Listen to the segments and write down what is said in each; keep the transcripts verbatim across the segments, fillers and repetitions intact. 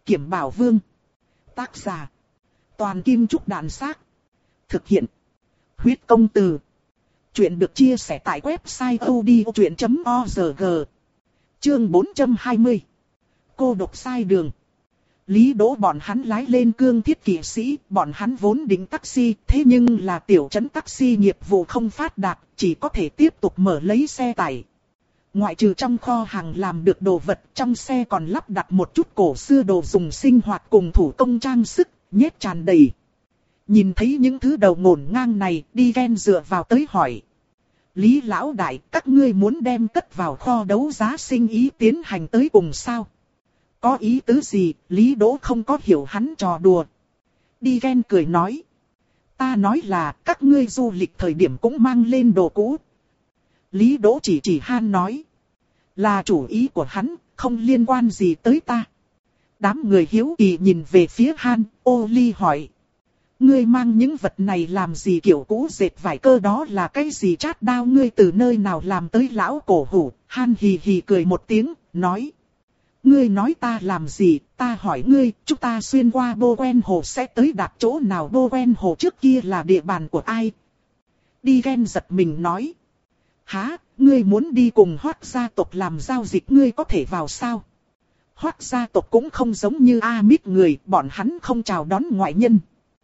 Kiểm Bảo Vương. Tác giả: Toàn Kim Trúc Đàn Xác. Thực hiện: Huyết Công Từ. Chuyện được chia sẻ tại website odchuyện chấm org. Chương bốn trăm hai mươi. Cô độc sai đường. Lý Đỗ bọn hắn lái lên Cương Thiết kỵ sĩ, bọn hắn vốn định taxi, thế nhưng là tiểu trấn taxi nghiệp vụ không phát đạt, chỉ có thể tiếp tục mở lấy xe tải. Ngoại trừ trong kho hàng làm được đồ vật, trong xe còn lắp đặt một chút cổ xưa đồ dùng sinh hoạt cùng thủ công trang sức, nhét tràn đầy. Nhìn thấy những thứ đầu ngổn ngang này, đi ghen dựa vào tới hỏi. Lý lão đại, các ngươi muốn đem cất vào kho đấu giá sinh ý tiến hành tới cùng sao? Có ý tứ gì? Lý Đỗ không có hiểu hắn trò đùa. Đi ghen cười nói. Ta nói là các ngươi du lịch thời điểm cũng mang lên đồ cũ. Lý Đỗ chỉ chỉ Han nói. Là chủ ý của hắn, không liên quan gì tới ta. Đám người hiếu kỳ nhìn về phía Han, ô ly hỏi. Ngươi mang những vật này làm gì kiểu cũ dệt vải cơ đó là cái gì chát đao ngươi từ nơi nào làm tới lão cổ hủ. Han hì hì cười một tiếng, nói. Ngươi nói ta làm gì, ta hỏi ngươi, chúng ta xuyên qua Bô Quen Hồ sẽ tới đạt chỗ nào? Bô Quen Hồ trước kia là địa bàn của ai? Đi ghen giật mình nói. Hả, ngươi muốn đi cùng Hoắc gia tộc làm giao dịch ngươi có thể vào sao? Hoắc gia tộc cũng không giống như A-mít người, bọn hắn không chào đón ngoại nhân.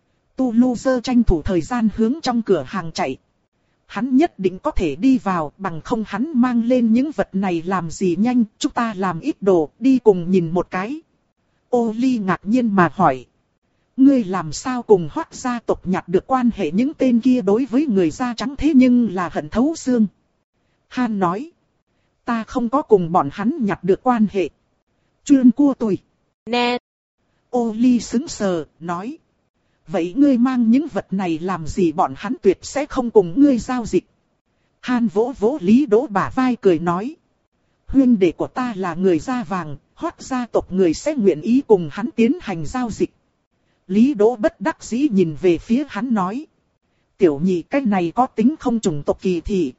Tu Lu Dơ tranh thủ thời gian hướng trong cửa hàng chạy. Hắn nhất định có thể đi vào, bằng không hắn mang lên những vật này làm gì nhanh, chúng ta làm ít đồ, đi cùng nhìn một cái. Ô Ly ngạc nhiên mà hỏi. Ngươi làm sao cùng Hoắc gia tộc nhặt được quan hệ? Những tên kia đối với người da trắng thế nhưng là hận thấu xương. Han nói. Ta không có cùng bọn hắn nhặt được quan hệ. Chuyên cua tôi. Nè. Ô Ly sững sờ, nói. Vậy ngươi mang những vật này làm gì? Bọn hắn tuyệt sẽ không cùng ngươi giao dịch. Han vỗ vỗ Lý Đỗ bả vai cười nói. Huynh đệ của ta là người da vàng, Hoắc gia tộc người sẽ nguyện ý cùng hắn tiến hành giao dịch. Lý Đỗ bất đắc dĩ nhìn về phía hắn nói. Tiểu nhị cái này có tính không chủng tộc kỳ thị?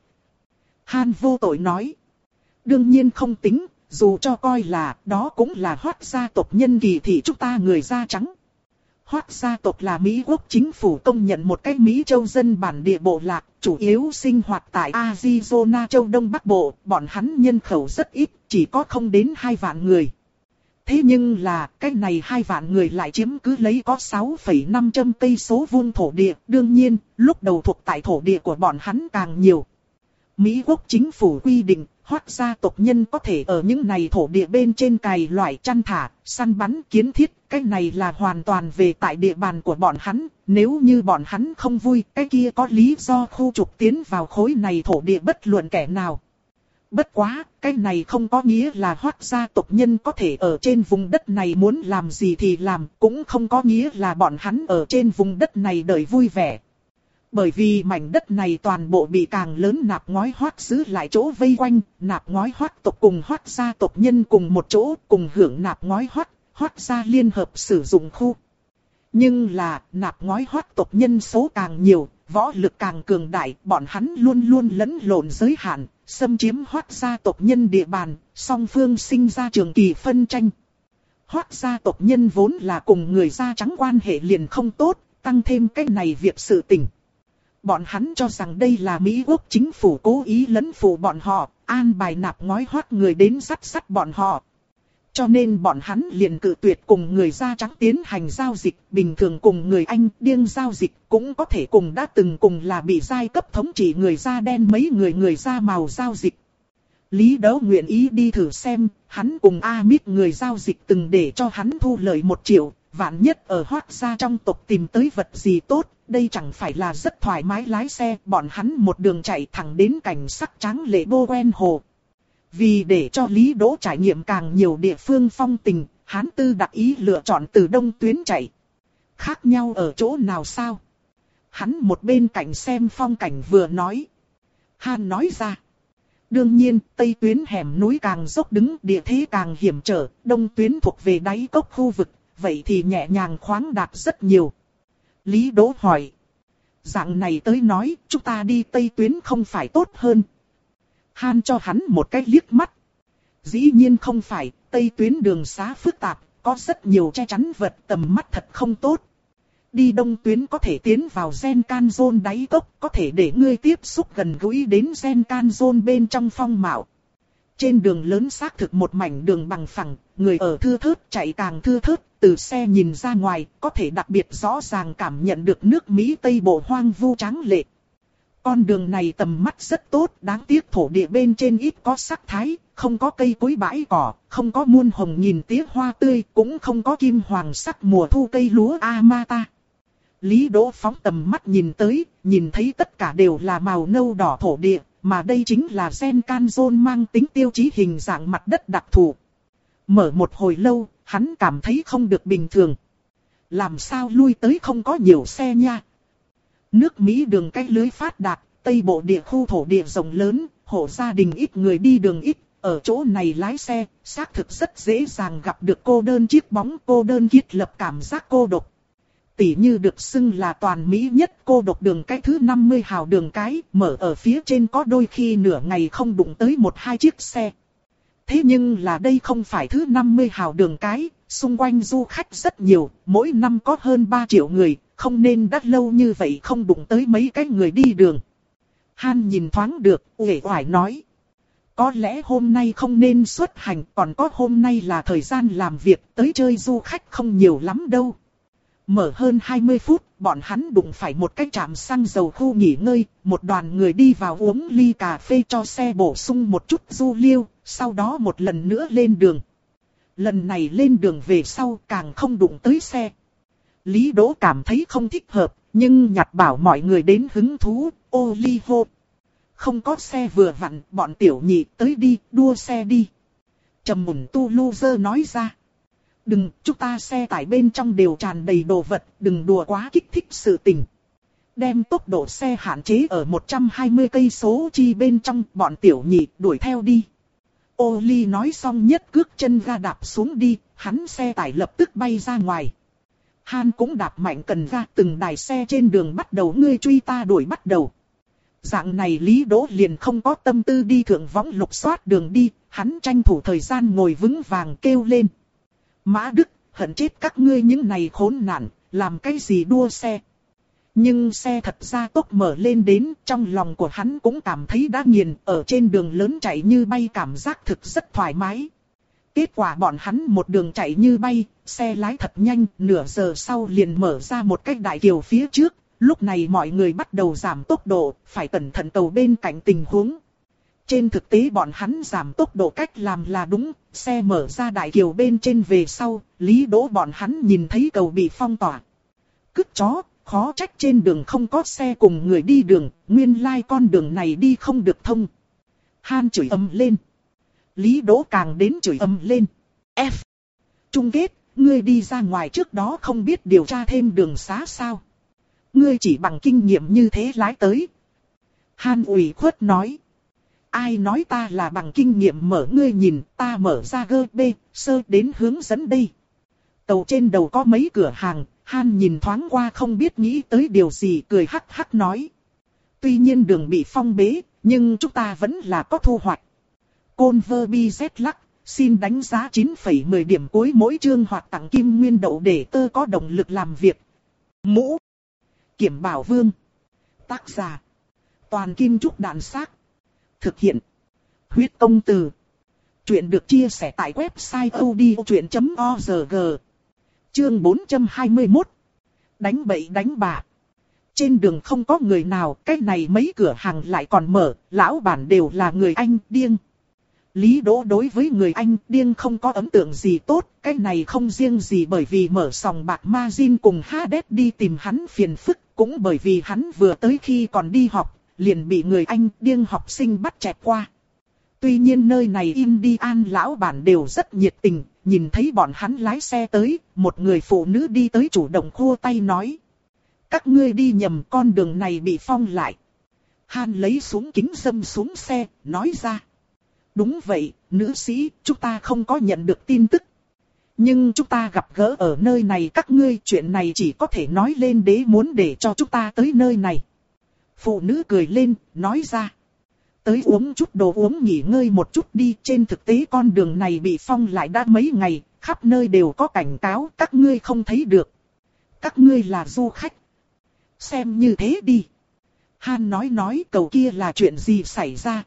Han vô tội nói. Đương nhiên không tính, dù cho coi là đó cũng là Hoắc gia tộc nhân kỳ thị chúng ta người da trắng. Hoắc gia tộc là Mỹ quốc chính phủ công nhận một cái Mỹ châu dân bản địa bộ lạc, chủ yếu sinh hoạt tại Arizona châu Đông Bắc Bộ, bọn hắn nhân khẩu rất ít, chỉ có không đến hai vạn người. Thế nhưng là, cái này hai vạn người lại chiếm cứ lấy có sáu phẩy năm trăm cây số vuông thổ địa, đương nhiên, lúc đầu thuộc tại thổ địa của bọn hắn càng nhiều. Mỹ quốc chính phủ quy định, Hoắc gia tộc nhân có thể ở những này thổ địa bên trên cày loại chăn thả, săn bắn kiến thiết, cái này là hoàn toàn về tại địa bàn của bọn hắn, nếu như bọn hắn không vui, cái kia có lý do khu trục tiến vào khối này thổ địa bất luận kẻ nào. Bất quá, cái này không có nghĩa là Hoắc gia tộc nhân có thể ở trên vùng đất này muốn làm gì thì làm, cũng không có nghĩa là bọn hắn ở trên vùng đất này đợi vui vẻ. Bởi vì mảnh đất này toàn bộ bị càng lớn Nạp Ngói Hoắc giữ lại chỗ vây quanh, Nạp Ngói Hoắc tộc cùng Hoắc gia tộc nhân cùng một chỗ, cùng hưởng Nạp Ngói Hoắc, Hoắc gia liên hợp sử dụng khu. Nhưng là, Nạp Ngói Hoắc tộc nhân số càng nhiều, võ lực càng cường đại, bọn hắn luôn luôn lẫn lộn giới hạn, xâm chiếm Hoắc gia tộc nhân địa bàn, song phương sinh ra trường kỳ phân tranh. Hoắc gia tộc nhân vốn là cùng người da trắng quan hệ liền không tốt, tăng thêm cái này việc sự tình. Bọn hắn cho rằng đây là Mỹ quốc chính phủ cố ý lấn phụ bọn họ, an bài Nạp Ngói Hoắc người đến sắt sắt bọn họ. Cho nên bọn hắn liền cự tuyệt cùng người da trắng tiến hành giao dịch, bình thường cùng người Anh điên giao dịch, cũng có thể cùng đã từng cùng là bị giai cấp thống trị người da đen mấy người người da màu giao dịch. Lý Đỗ nguyện ý đi thử xem, hắn cùng A-mít người giao dịch từng để cho hắn thu lợi một triệu, vạn nhất ở Hoắc gia trong tộc tìm tới vật gì tốt, đây chẳng phải là rất thoải mái lái xe, bọn hắn một đường chạy thẳng đến cảnh sắc tráng lệ Bô Quen Hồ. Vì để cho Lý Đỗ trải nghiệm càng nhiều địa phương phong tình, hắn tư đặc ý lựa chọn từ đông tuyến chạy. Khác nhau ở chỗ nào sao? Hắn một bên cạnh xem phong cảnh vừa nói. Han nói ra. Đương nhiên, tây tuyến hẻm núi càng dốc đứng, địa thế càng hiểm trở, đông tuyến thuộc về đáy cốc khu vực, vậy thì nhẹ nhàng khoáng đạt rất nhiều. Lý Đỗ hỏi. Dạng này tới nói, chúng ta đi tây tuyến không phải tốt hơn. Han cho hắn một cái liếc mắt. Dĩ nhiên không phải, tây tuyến đường xá phức tạp, có rất nhiều che chắn vật, tầm mắt thật không tốt. Đi đông tuyến có thể tiến vào Zenkan Zone đáy cốc, có thể để ngươi tiếp xúc gần gũi đến Zenkan Zone bên trong phong mạo. Trên đường lớn xác thực một mảnh đường bằng phẳng, người ở thưa thớt, chạy càng thưa thớt, từ xe nhìn ra ngoài, có thể đặc biệt rõ ràng cảm nhận được nước Mỹ Tây Bộ hoang vu tráng lệ. Con đường này tầm mắt rất tốt, đáng tiếc thổ địa bên trên ít có sắc thái, không có cây cối bãi cỏ, không có muôn hồng nghìn tía hoa tươi, cũng không có kim hoàng sắc mùa thu cây lúa Amata. Lý Đỗ phóng tầm mắt nhìn tới, nhìn thấy tất cả đều là màu nâu đỏ thổ địa, mà đây chính là Zenkan Zone mang tính tiêu chí hình dạng mặt đất đặc thù. Mở một hồi lâu, hắn cảm thấy không được bình thường. Làm sao lui tới không có nhiều xe nha? Nước Mỹ đường cách lưới phát đạt, Tây Bộ địa khu thổ địa rộng lớn, hộ gia đình ít người đi đường ít. Ở chỗ này lái xe, xác thực rất dễ dàng gặp được cô đơn chiếc bóng, cô đơn thiết lập cảm giác cô độc. Tỷ như được xưng là toàn Mỹ nhất cô độc đường cái thứ năm mươi hào đường cái, mở ở phía trên có đôi khi nửa ngày không đụng tới một hai chiếc xe. Thế nhưng là đây không phải thứ năm mươi hào đường cái, xung quanh du khách rất nhiều, mỗi năm có hơn ba triệu người, không nên đã lâu như vậy không đụng tới mấy cái người đi đường. Han nhìn thoáng được, uể oải nói. Có lẽ hôm nay không nên xuất hành, còn có hôm nay là thời gian làm việc, tới chơi du khách không nhiều lắm đâu. Mở hơn hai mươi phút, bọn hắn đụng phải một cái trạm xăng dầu khu nghỉ ngơi, một đoàn người đi vào uống ly cà phê cho xe bổ sung một chút du liêu, sau đó một lần nữa lên đường. Lần này lên đường về sau càng không đụng tới xe. Lý Đỗ cảm thấy không thích hợp, nhưng nhặt bảo mọi người đến hứng thú, ô ly hô. Không có xe vừa vặn, bọn tiểu nhị tới đi, đua xe đi. Trầm mùn tu loser nói ra. Đừng, chúng ta xe tải bên trong đều tràn đầy đồ vật, đừng đùa quá kích thích sự tình. Đem tốc độ xe hạn chế ở một trăm hai mươi cây số chi bên trong, bọn tiểu nhị đuổi theo đi. Ô ly nói xong nhất cước chân ga đạp xuống đi, hắn xe tải lập tức bay ra ngoài. Han cũng đạp mạnh cần ga, từng đài xe trên đường bắt đầu ngươi truy ta đuổi bắt đầu. Dạng này Lý Đỗ liền không có tâm tư đi thượng võng lục soát đường đi, hắn tranh thủ thời gian ngồi vững vàng kêu lên. Mã Đức, hận chết các ngươi những này khốn nạn, làm cái gì đua xe. Nhưng xe thật ra tốc mở lên đến, trong lòng của hắn cũng cảm thấy đã nghiền, ở trên đường lớn chạy như bay cảm giác thực rất thoải mái. Kết quả bọn hắn một đường chạy như bay, xe lái thật nhanh, nửa giờ sau liền mở ra một cái đại kiều phía trước. Lúc này mọi người bắt đầu giảm tốc độ, phải cẩn thận tàu bên cạnh tình huống. Trên thực tế bọn hắn giảm tốc độ cách làm là đúng, xe mở ra đại kiều bên trên về sau, Lý Đỗ bọn hắn nhìn thấy cầu bị phong tỏa. Cứt chó, khó trách trên đường không có xe cùng người đi đường, nguyên lai con đường này đi không được thông. Han chửi ầm lên. Lý Đỗ càng đến chửi ầm lên. F. Chung kết, ngươi đi ra ngoài trước đó không biết điều tra thêm đường xá sao? Ngươi chỉ bằng kinh nghiệm như thế lái tới. Han ủy khuất nói. Ai nói ta là bằng kinh nghiệm mở ngươi nhìn, ta mở ra gơ bê, sơ đến hướng dẫn đây. Tàu trên đầu có mấy cửa hàng, Han nhìn thoáng qua không biết nghĩ tới điều gì, cười hắc hắc nói. Tuy nhiên đường bị phong bế, nhưng chúng ta vẫn là có thu hoạch. Converbi Z lắc, xin đánh giá chín phẩy mười điểm cuối mỗi chương hoặc tặng kim nguyên đậu để tơ có động lực làm việc. Mũ Kiểm Bảo Vương. Tác giả Toàn Kim Trúc Đạn Xác. Thực hiện Huyết Công Từ. Chuyện được chia sẻ tại website odchuyện chấm org. Chương bốn trăm hai mươi mốt. Đánh bậy đánh bạ. Trên đường không có người nào, cái này mấy cửa hàng lại còn mở, lão bản đều là người Anh điên. Lý Đỗ đối với người Anh điên không có ấn tượng gì tốt, cái này không riêng gì bởi vì mở sòng bạc Margin cùng Hades đi tìm hắn phiền phức, cũng bởi vì hắn vừa tới khi còn đi học, liền bị người Anh điên học sinh bắt chẹt qua. Tuy nhiên nơi này Indian lão bản đều rất nhiệt tình, nhìn thấy bọn hắn lái xe tới, một người phụ nữ đi tới chủ động khua tay nói. Các ngươi đi nhầm, con đường này bị phong lại. Han lấy xuống kính râm xuống xe, nói ra. Đúng vậy, nữ sĩ, chúng ta không có nhận được tin tức. Nhưng chúng ta gặp gỡ ở nơi này các ngươi, chuyện này chỉ có thể nói lên đế muốn để cho chúng ta tới nơi này. Phụ nữ cười lên, nói ra. Tới uống chút đồ uống nghỉ ngơi một chút đi, trên thực tế con đường này bị phong lại đã mấy ngày, khắp nơi đều có cảnh cáo, các ngươi không thấy được. Các ngươi là du khách. Xem như thế đi. Han nói nói cầu kia là chuyện gì xảy ra.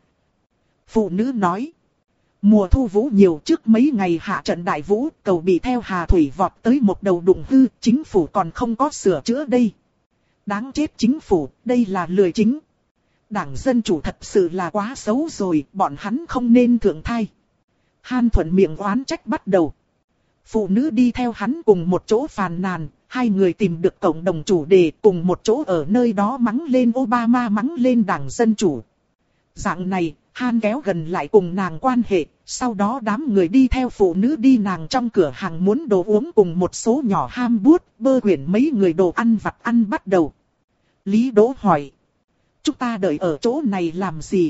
Phụ nữ nói. Mùa thu vũ nhiều, trước mấy ngày hạ trận đại vũ, cầu bị theo hà thủy vọt tới một đầu đụng hư, chính phủ còn không có sửa chữa đây. Đáng chết chính phủ, đây là lười chính. Đảng Dân Chủ thật sự là quá xấu rồi, bọn hắn không nên thượng thai. Han thuận miệng oán trách bắt đầu. Phụ nữ đi theo hắn cùng một chỗ phàn nàn, hai người tìm được cộng đồng chủ đề cùng một chỗ ở nơi đó mắng lên Obama, mắng lên Đảng Dân Chủ. Dạng này, Han kéo gần lại cùng nàng quan hệ, sau đó đám người đi theo phụ nữ đi nàng trong cửa hàng muốn đồ uống cùng một số nhỏ ham bút, bơ quyển mấy người đồ ăn vặt ăn bắt đầu. Lý Đỗ hỏi. Chúng ta đợi ở chỗ này làm gì?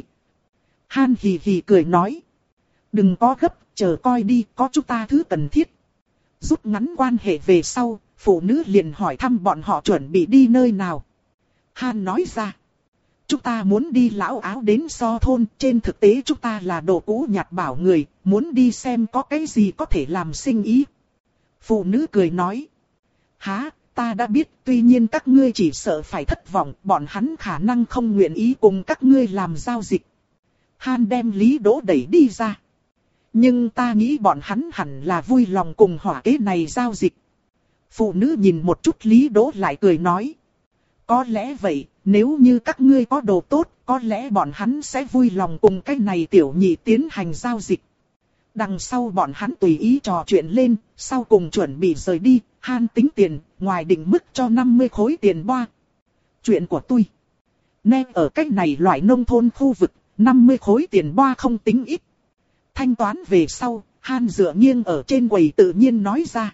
Han hì hì cười nói. Đừng có gấp, chờ coi đi, có chúng ta thứ cần thiết. Rút ngắn quan hệ về sau, phụ nữ liền hỏi thăm bọn họ chuẩn bị đi nơi nào. Han nói ra. Chúng ta muốn đi lão áo đến So thôn, trên thực tế chúng ta là đồ cũ nhặt bảo người, muốn đi xem có cái gì có thể làm sinh ý. Phụ nữ cười nói. Hả, ta đã biết, tuy nhiên các ngươi chỉ sợ phải thất vọng, bọn hắn khả năng không nguyện ý cùng các ngươi làm giao dịch. Han đem Lý Đỗ đẩy đi ra. Nhưng ta nghĩ bọn hắn hẳn là vui lòng cùng hỏa kế này giao dịch. Phụ nữ nhìn một chút Lý Đỗ lại cười nói. Có lẽ vậy, nếu như các ngươi có đồ tốt, có lẽ bọn hắn sẽ vui lòng cùng cái này tiểu nhị tiến hành giao dịch. Đằng sau bọn hắn tùy ý trò chuyện lên, sau cùng chuẩn bị rời đi, Han tính tiền, ngoài định mức cho năm mươi khối tiền boa. Chuyện của tôi. Nè ở cách này loại nông thôn khu vực, năm mươi khối tiền boa không tính ít. Thanh toán về sau, Han dựa nghiêng ở trên quầy tự nhiên nói ra.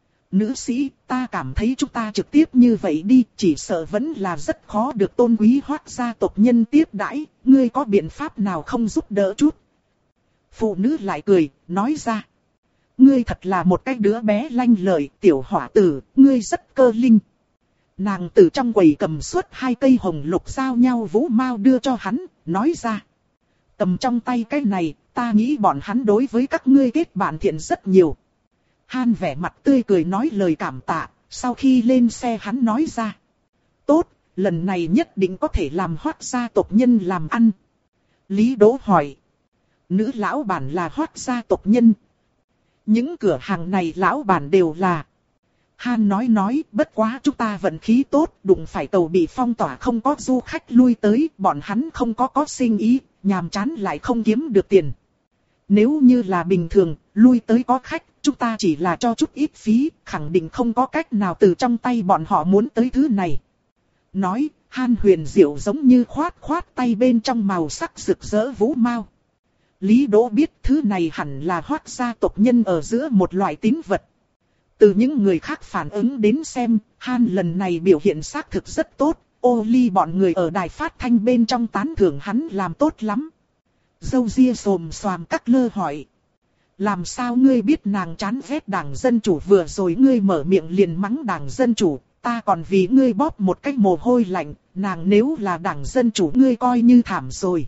Nữ sĩ, ta cảm thấy chúng ta trực tiếp như vậy đi, chỉ sợ vẫn là rất khó được tôn quý Hoắc gia tộc nhân tiếp đãi, ngươi có biện pháp nào không giúp đỡ chút? Phụ nữ lại cười, nói ra. Ngươi thật là một cái đứa bé lanh lợi, tiểu hỏa tử, ngươi rất cơ linh. Nàng từ trong quầy cầm suốt hai cây hồng lục giao nhau vũ mao đưa cho hắn, nói ra. Cầm trong tay cái này, ta nghĩ bọn hắn đối với các ngươi kết bạn thiện rất nhiều. Han vẻ mặt tươi cười nói lời cảm tạ, sau khi lên xe hắn nói ra. Tốt, lần này nhất định có thể làm Hoắc gia tộc nhân làm ăn. Lý Đỗ hỏi. Nữ lão bản là Hoắc gia tộc nhân. Những cửa hàng này lão bản đều là. Han nói nói, bất quá chúng ta vận khí tốt, đụng phải tàu bị phong tỏa không có du khách lui tới, bọn hắn không có có sinh ý, nhàm chán lại không kiếm được tiền. Nếu như là bình thường, lui tới có khách, chúng ta chỉ là cho chút ít phí, khẳng định không có cách nào từ trong tay bọn họ muốn tới thứ này. Nói, Han huyền diệu giống như khoát khoát tay bên trong màu sắc rực rỡ vũ mao. Lý Đỗ biết thứ này hẳn là Hoắc gia tộc nhân ở giữa một loại tín vật. Từ những người khác phản ứng đến xem, Han lần này biểu hiện xác thực rất tốt, ô ly bọn người ở đài phát thanh bên trong tán thưởng hắn làm tốt lắm. Dâu ria xồm xoàm các lơ hỏi. Làm sao ngươi biết nàng chán ghét Đảng Dân Chủ, vừa rồi ngươi mở miệng liền mắng Đảng Dân Chủ, ta còn vì ngươi bóp một cái mồ hôi lạnh, nàng nếu là Đảng Dân Chủ ngươi coi như thảm rồi.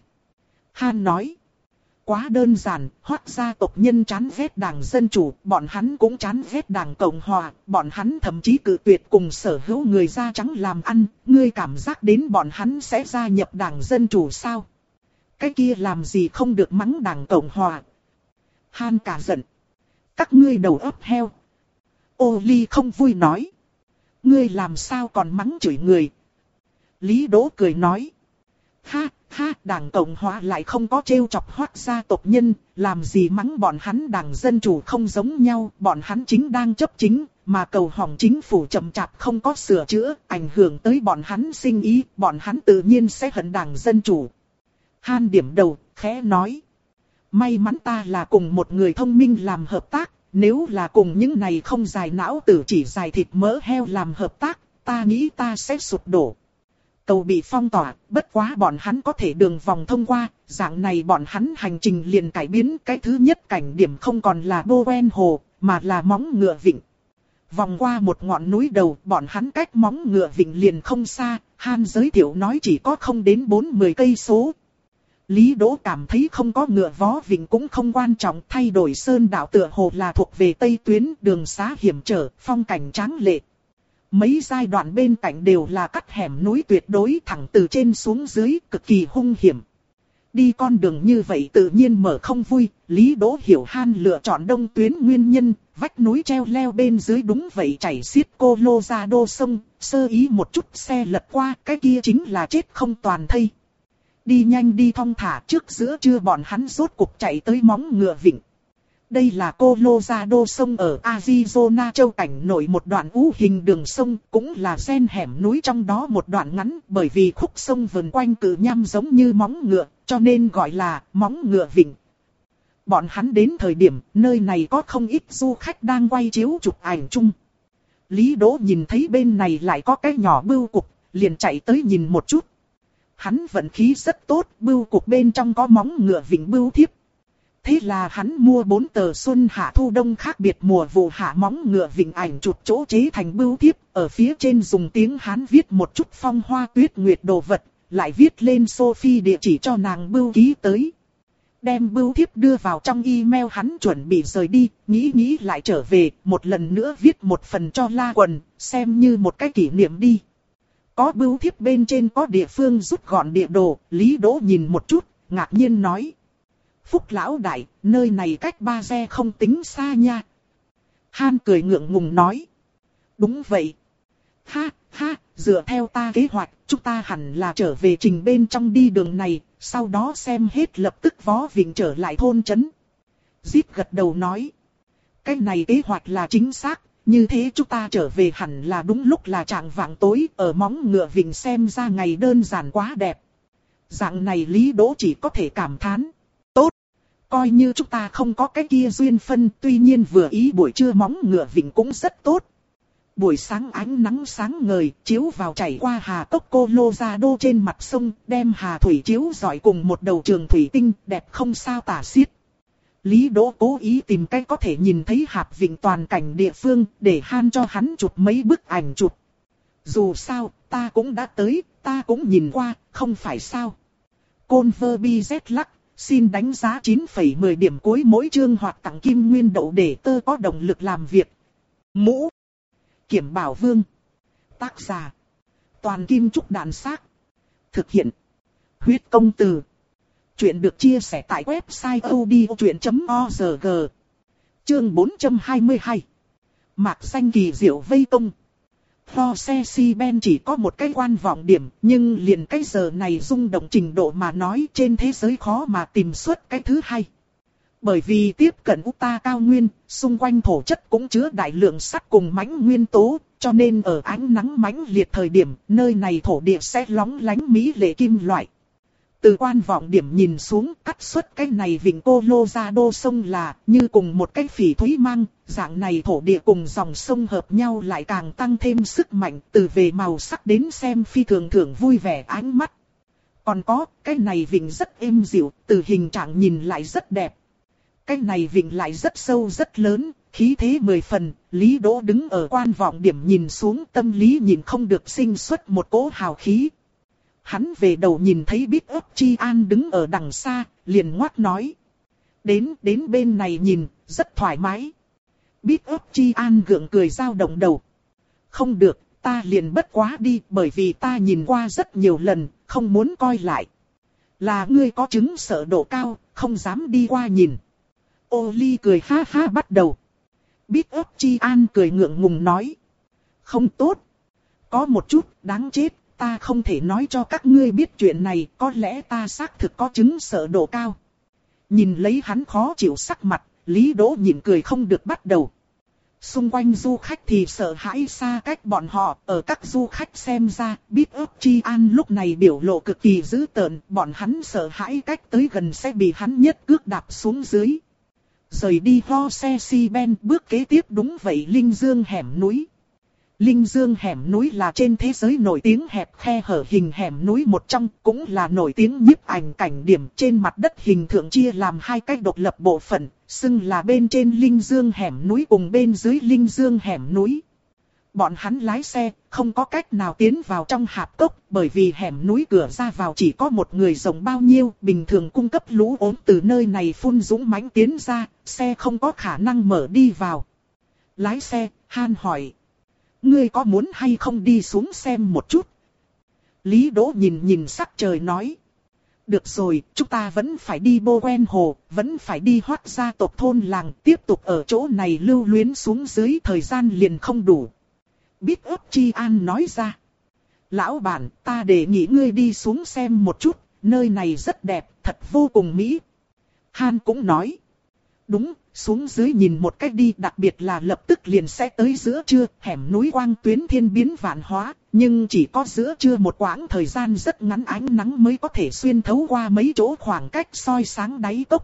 Han nói. Quá đơn giản, Hoắc gia tộc nhân chán ghét Đảng Dân Chủ, bọn hắn cũng chán ghét Đảng Cộng Hòa, bọn hắn thậm chí cự tuyệt cùng sở hữu người da trắng làm ăn, ngươi cảm giác đến bọn hắn sẽ gia nhập Đảng Dân Chủ sao? Cái kia làm gì không được mắng Đảng Cộng Hòa? Han cả giận. Các ngươi đầu óc heo. Ô Ly không vui nói. Ngươi làm sao còn mắng chửi người? Lý Đỗ cười nói. Ha, ha, Đảng Cộng Hòa lại không có trêu chọc Hoắc gia tộc nhân, làm gì mắng bọn hắn. Đảng Dân Chủ không giống nhau, bọn hắn chính đang chấp chính, mà cầu hỏng chính phủ chậm chạp không có sửa chữa, ảnh hưởng tới bọn hắn sinh ý, bọn hắn tự nhiên sẽ hận Đảng Dân Chủ. Han điểm đầu, khẽ nói. May mắn ta là cùng một người thông minh làm hợp tác, nếu là cùng những này không dài não tử chỉ dài thịt mỡ heo làm hợp tác, ta nghĩ ta sẽ sụp đổ. Cầu bị phong tỏa, bất quá bọn hắn có thể đường vòng thông qua, dạng này bọn hắn hành trình liền cải biến. Cái thứ nhất cảnh điểm không còn là Bowen Hồ, mà là móng ngựa vịnh. Vòng qua một ngọn núi đầu, bọn hắn cách móng ngựa vịnh liền không xa, Han giới thiệu nói chỉ có không đến bốn mươi cây số. Lý Đỗ cảm thấy không có ngựa vó vịnh cũng không quan trọng, thay đổi sơn đạo tựa hồ là thuộc về Tây tuyến, đường xá hiểm trở, phong cảnh tráng lệ. Mấy giai đoạn bên cạnh đều là cắt hẻm núi tuyệt đối thẳng từ trên xuống dưới, cực kỳ hung hiểm. Đi con đường như vậy tự nhiên mở không vui, Lý Đỗ hiểu Han lựa chọn đông tuyến nguyên nhân, vách núi treo leo bên dưới đúng vậy chảy xiết Colorado sông, sơ ý một chút xe lật qua, cái kia chính là chết không toàn thây. Đi nhanh đi thong thả, trước giữa trưa bọn hắn rốt cục chạy tới móng ngựa vịnh. Đây là Colorado sông ở Arizona châu cảnh nổi một đoạn u hình đường sông, cũng là xen hẻm núi trong đó một đoạn ngắn, bởi vì khúc sông vần quanh cự nham giống như móng ngựa, cho nên gọi là móng ngựa vịnh. Bọn hắn đến thời điểm, nơi này có không ít du khách đang quay chiếu chụp ảnh chung. Lý Đỗ nhìn thấy bên này lại có cái nhỏ bưu cục, liền chạy tới nhìn một chút. Hắn vận khí rất tốt, bưu cục bên trong có móng ngựa vịnh bưu thiếp. Thế là hắn mua bốn tờ xuân hạ thu đông khác biệt mùa vụ hạ móng ngựa vịnh ảnh chụp chỗ chế thành bưu thiếp, ở phía trên dùng tiếng Hán viết một chút phong hoa tuyết nguyệt đồ vật, lại viết lên Sophie địa chỉ cho nàng bưu ký tới. Đem bưu thiếp đưa vào trong email, hắn chuẩn bị rời đi, nghĩ nghĩ lại trở về, một lần nữa viết một phần cho La Quần, xem như một cái kỷ niệm đi. Có bưu thiếp bên trên có địa phương rút gọn địa đồ, Lý Đỗ nhìn một chút, ngạc nhiên nói. Phúc lão đại, nơi này cách Ba Re không tính xa nha. Han cười ngượng ngùng nói. Đúng vậy. Ha, ha, dựa theo ta kế hoạch, chúng ta hẳn là trở về trình bên trong đi đường này, sau đó xem hết lập tức vó vịnh trở lại thôn trấn. Zip gật đầu nói. Cái này kế hoạch là chính xác, như thế chúng ta trở về hẳn là đúng lúc là trạng vạng tối, ở móng ngựa vịnh xem ra ngày đơn giản quá đẹp. Dạng này Lý Đỗ chỉ có thể cảm thán. Tốt, coi như chúng ta không có cái kia duyên phân, tuy nhiên vừa ý buổi trưa móng ngựa vịnh cũng rất tốt. Buổi sáng ánh nắng sáng ngời, chiếu vào chảy qua hà cốc Colorado trên mặt sông, đem hà thủy chiếu rọi cùng một đầu trường thủy tinh, đẹp không sao tả xiết. Lý Đỗ cố ý tìm cách có thể nhìn thấy hạp vịnh toàn cảnh địa phương, để Han cho hắn chụp mấy bức ảnh chụp. Dù sao, ta cũng đã tới, ta cũng nhìn qua, không phải sao. Conver bi dét lắc, xin đánh giá chín phẩy mười điểm cuối mỗi chương hoặc tặng kim nguyên đậu để tơ có động lực làm việc. Mũ Kiểm Bảo Vương. Tác giả Toàn Kim Trúc Đàn Xác. Thực hiện Huyết Công Từ. Chuyện được chia sẻ tại website odchuyện chấm org. Chương bốn trăm hai mươi hai. Mạc xanh kỳ diệu vây công. Mercedes-Benz chỉ có một cái quan vọng điểm, nhưng liền cái giờ này rung động trình độ mà nói trên thế giới khó mà tìm xuất cái thứ hai. Bởi vì tiếp cận Utah cao nguyên, xung quanh thổ chất cũng chứa đại lượng sắt cùng mảnh nguyên tố, cho nên ở ánh nắng mãnh liệt thời điểm, nơi này thổ địa sẽ lóng lánh mỹ lệ kim loại. Từ quan vọng điểm nhìn xuống, cắt xuất cái này vịnh Colorado sông là như cùng một cái phỉ thúy mang, dạng này thổ địa cùng dòng sông hợp nhau lại càng tăng thêm sức mạnh, từ về màu sắc đến xem phi thường thường vui vẻ ánh mắt. Còn có, cái này vịnh rất êm dịu, từ hình trạng nhìn lại rất đẹp. Cái này vịnh lại rất sâu rất lớn, khí thế mười phần, Lý Đỗ đứng ở quan vọng điểm nhìn xuống, tâm lý nhìn không được sinh xuất một cỗ hào khí. Hắn về đầu nhìn thấy Big Up Chi An đứng ở đằng xa, liền ngoác nói. Đến, đến bên này nhìn, rất thoải mái. Big Up Chi An gượng cười dao động đầu. Không được, ta liền bất quá đi, bởi vì ta nhìn qua rất nhiều lần, không muốn coi lại. Là ngươi có chứng sợ độ cao, không dám đi qua nhìn. Oli cười ha ha bắt đầu. Big Up Chi An cười ngượng ngùng nói. Không tốt. Có một chút, đáng chết. Ta không thể nói cho các ngươi biết chuyện này, có lẽ ta xác thực có chứng sợ độ cao. Nhìn lấy hắn khó chịu sắc mặt, Lý Đỗ nhịn cười không được bắt đầu. Xung quanh du khách thì sợ hãi xa cách bọn họ, ở các du khách xem ra, Big Up Chi An lúc này biểu lộ cực kỳ dữ tợn, bọn hắn sợ hãi cách tới gần sẽ bị hắn nhất cước đạp xuống dưới. Rời đi Mercedes-Benz, bước kế tiếp đúng vậy Linh Dương hẻm núi. Linh Dương hẻm núi là trên thế giới nổi tiếng hẹp khe hở hình hẻm núi một trong, cũng là nổi tiếng nhiếp ảnh cảnh điểm trên mặt đất hình thượng chia làm hai cách độc lập bộ phận, xưng là bên trên Linh Dương hẻm núi cùng bên dưới Linh Dương hẻm núi. Bọn hắn lái xe, không có cách nào tiến vào trong hạp cốc, bởi vì hẻm núi cửa ra vào chỉ có một người rộng bao nhiêu, bình thường cung cấp lũ ốm từ nơi này phun dũng mãnh tiến ra, xe không có khả năng mở đi vào. Lái xe, Han hỏi. Ngươi có muốn hay không đi xuống xem một chút? Lý Đỗ nhìn nhìn sắc trời nói. Được rồi, chúng ta vẫn phải đi Bô Quen Hồ, vẫn phải đi Hoát gia tộc thôn làng, tiếp tục ở chỗ này lưu luyến xuống dưới, thời gian liền không đủ. Biết ấp Chi An nói ra. Lão bản, ta để nghĩ ngươi đi xuống xem một chút, nơi này rất đẹp, thật vô cùng mỹ. Han cũng nói. Đúng, xuống dưới nhìn một cách đi, đặc biệt là lập tức liền sẽ tới giữa trưa, hẻm núi quang tuyến thiên biến vạn hóa, nhưng chỉ có giữa trưa một quãng thời gian rất ngắn ánh nắng mới có thể xuyên thấu qua mấy chỗ khoảng cách soi sáng đáy cốc.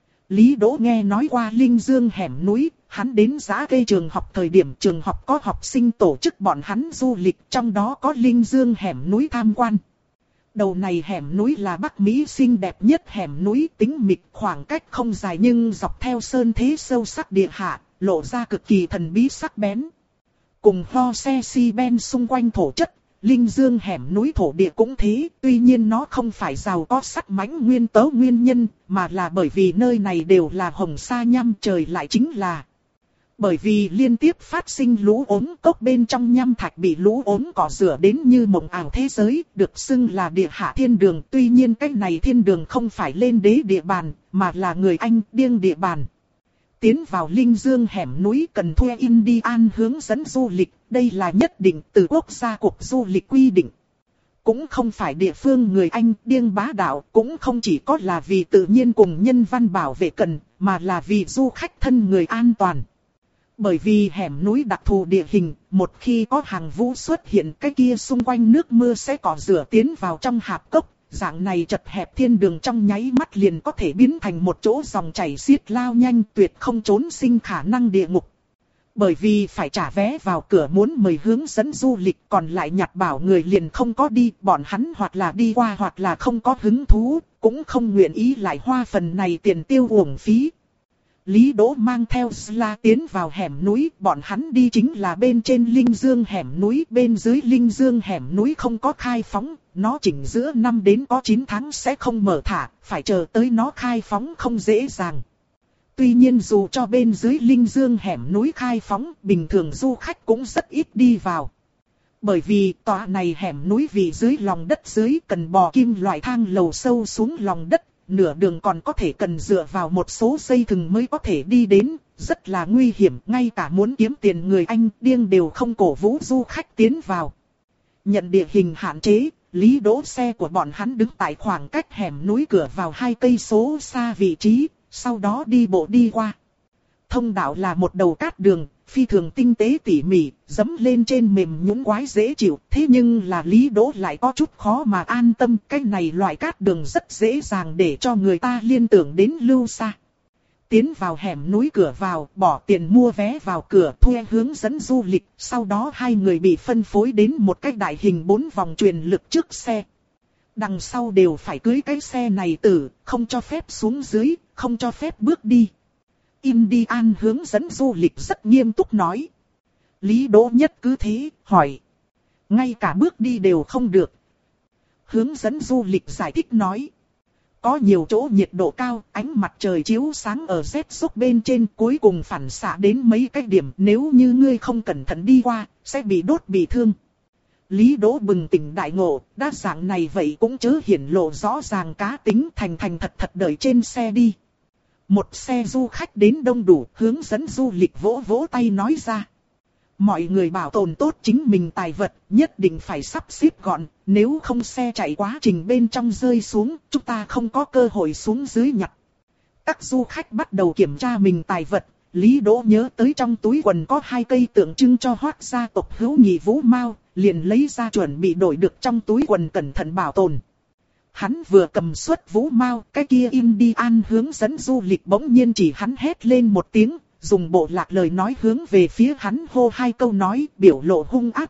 Lý Đỗ nghe nói qua Linh Dương hẻm núi, hắn đến Giá Cây trường học thời điểm trường học có học sinh tổ chức bọn hắn du lịch, trong đó có Linh Dương hẻm núi tham quan. Đầu này hẻm núi là Bắc Mỹ xinh đẹp nhất hẻm núi, tính mịch, khoảng cách không dài nhưng dọc theo sơn thế sâu sắc địa hạ, lộ ra cực kỳ thần bí sắc bén. Cùng Ho Se Si Ben xung quanh thổ chất, Linh Dương hẻm núi thổ địa cũng thế, tuy nhiên nó không phải giàu có sắt mãnh nguyên tố nguyên nhân, mà là bởi vì nơi này đều là hồng sa nham, trời lại chính là. Bởi vì liên tiếp phát sinh lũ ốm cốc bên trong nham thạch bị lũ ốm cỏ rửa đến như mộng ảo thế giới, được xưng là địa hạ thiên đường. Tuy nhiên cái này thiên đường không phải lên đế địa bàn, mà là người Anh điên địa bàn. Tiến vào Linh Dương hẻm núi cần thuê Indian hướng dẫn du lịch, đây là nhất định từ quốc gia cục du lịch quy định. Cũng không phải địa phương người Anh điên bá đạo, cũng không chỉ có là vì tự nhiên cùng nhân văn bảo vệ cần, mà là vì du khách thân người an toàn. Bởi vì hẻm núi đặc thù địa hình, một khi có hàng vũ xuất hiện, cái kia xung quanh nước mưa sẽ cỏ rửa tiến vào trong hạp cốc, dạng này chật hẹp thiên đường trong nháy mắt liền có thể biến thành một chỗ dòng chảy xiết lao nhanh, tuyệt không trốn sinh khả năng địa ngục. Bởi vì phải trả vé vào cửa muốn mời hướng dẫn du lịch, còn lại nhặt bảo người liền không có đi, bọn hắn hoặc là đi qua hoặc là không có hứng thú, cũng không nguyện ý lại hoa phần này tiền tiêu uổng phí. Lý Đỗ mang theo Sla tiến vào hẻm núi, bọn hắn đi chính là bên trên Linh Dương hẻm núi, bên dưới Linh Dương hẻm núi không có khai phóng, nó chỉnh giữa năm đến có chín tháng sẽ không mở thả, phải chờ tới nó khai phóng không dễ dàng. Tuy nhiên dù cho bên dưới Linh Dương hẻm núi khai phóng, bình thường du khách cũng rất ít đi vào. Bởi vì tòa này hẻm núi vì dưới lòng đất dưới cần bò kim loại thang lầu sâu xuống lòng đất. Nửa đường còn có thể cần dựa vào một số dây thừng mới có thể đi đến, rất là nguy hiểm, ngay cả muốn kiếm tiền người Anh điên đều không cổ vũ du khách tiến vào. Nhận địa hình hạn chế, Lý Đỗ xe của bọn hắn đứng tại khoảng cách hẻm núi cửa vào hai cây số xa vị trí, sau đó đi bộ đi qua. Thông đạo là một đầu cát đường, phi thường tinh tế tỉ mỉ, dẫm lên trên mềm nhũn quái dễ chịu. Thế nhưng là Lý Đỗ lại có chút khó mà an tâm, cái này loại cát đường rất dễ dàng để cho người ta liên tưởng đến lưu xa. Tiến vào hẻm núi cửa vào, bỏ tiền mua vé vào cửa, thuê hướng dẫn du lịch, sau đó hai người bị phân phối đến một cái đại hình bốn vòng truyền lực trước xe. Đằng sau đều phải cưới cái xe này tử, không cho phép xuống dưới, không cho phép bước đi. Indian hướng dẫn du lịch rất nghiêm túc nói. Lý Đỗ nhất cứ thế, hỏi. Ngay cả bước đi đều không được. Hướng dẫn du lịch giải thích nói. Có nhiều chỗ nhiệt độ cao, ánh mặt trời chiếu sáng ở rét xúc bên trên, cuối cùng phản xạ đến mấy cái điểm, nếu như ngươi không cẩn thận đi qua, sẽ bị đốt bị thương. Lý Đỗ bừng tỉnh đại ngộ, đa dạng này vậy cũng chớ hiển lộ rõ ràng cá tính, thành thành thật thật đợi trên xe đi. Một xe du khách đến đông đủ, hướng dẫn du lịch vỗ vỗ tay nói ra. Mọi người bảo tồn tốt chính mình tài vật, nhất định phải sắp xếp gọn, nếu không xe chạy quá trình bên trong rơi xuống, chúng ta không có cơ hội xuống dưới nhặt. Các du khách bắt đầu kiểm tra mình tài vật, Lý Đỗ nhớ tới trong túi quần có hai cây tượng trưng cho Hoát gia tộc hữu nghị vũ mao, liền lấy ra chuẩn bị đổi được trong túi quần cẩn thận bảo tồn. Hắn vừa cầm xuất vũ mao, cái kia Indian hướng dẫn du lịch bỗng nhiên chỉ hắn hét lên một tiếng, dùng bộ lạc lời nói hướng về phía hắn hô hai câu nói, biểu lộ hung ác.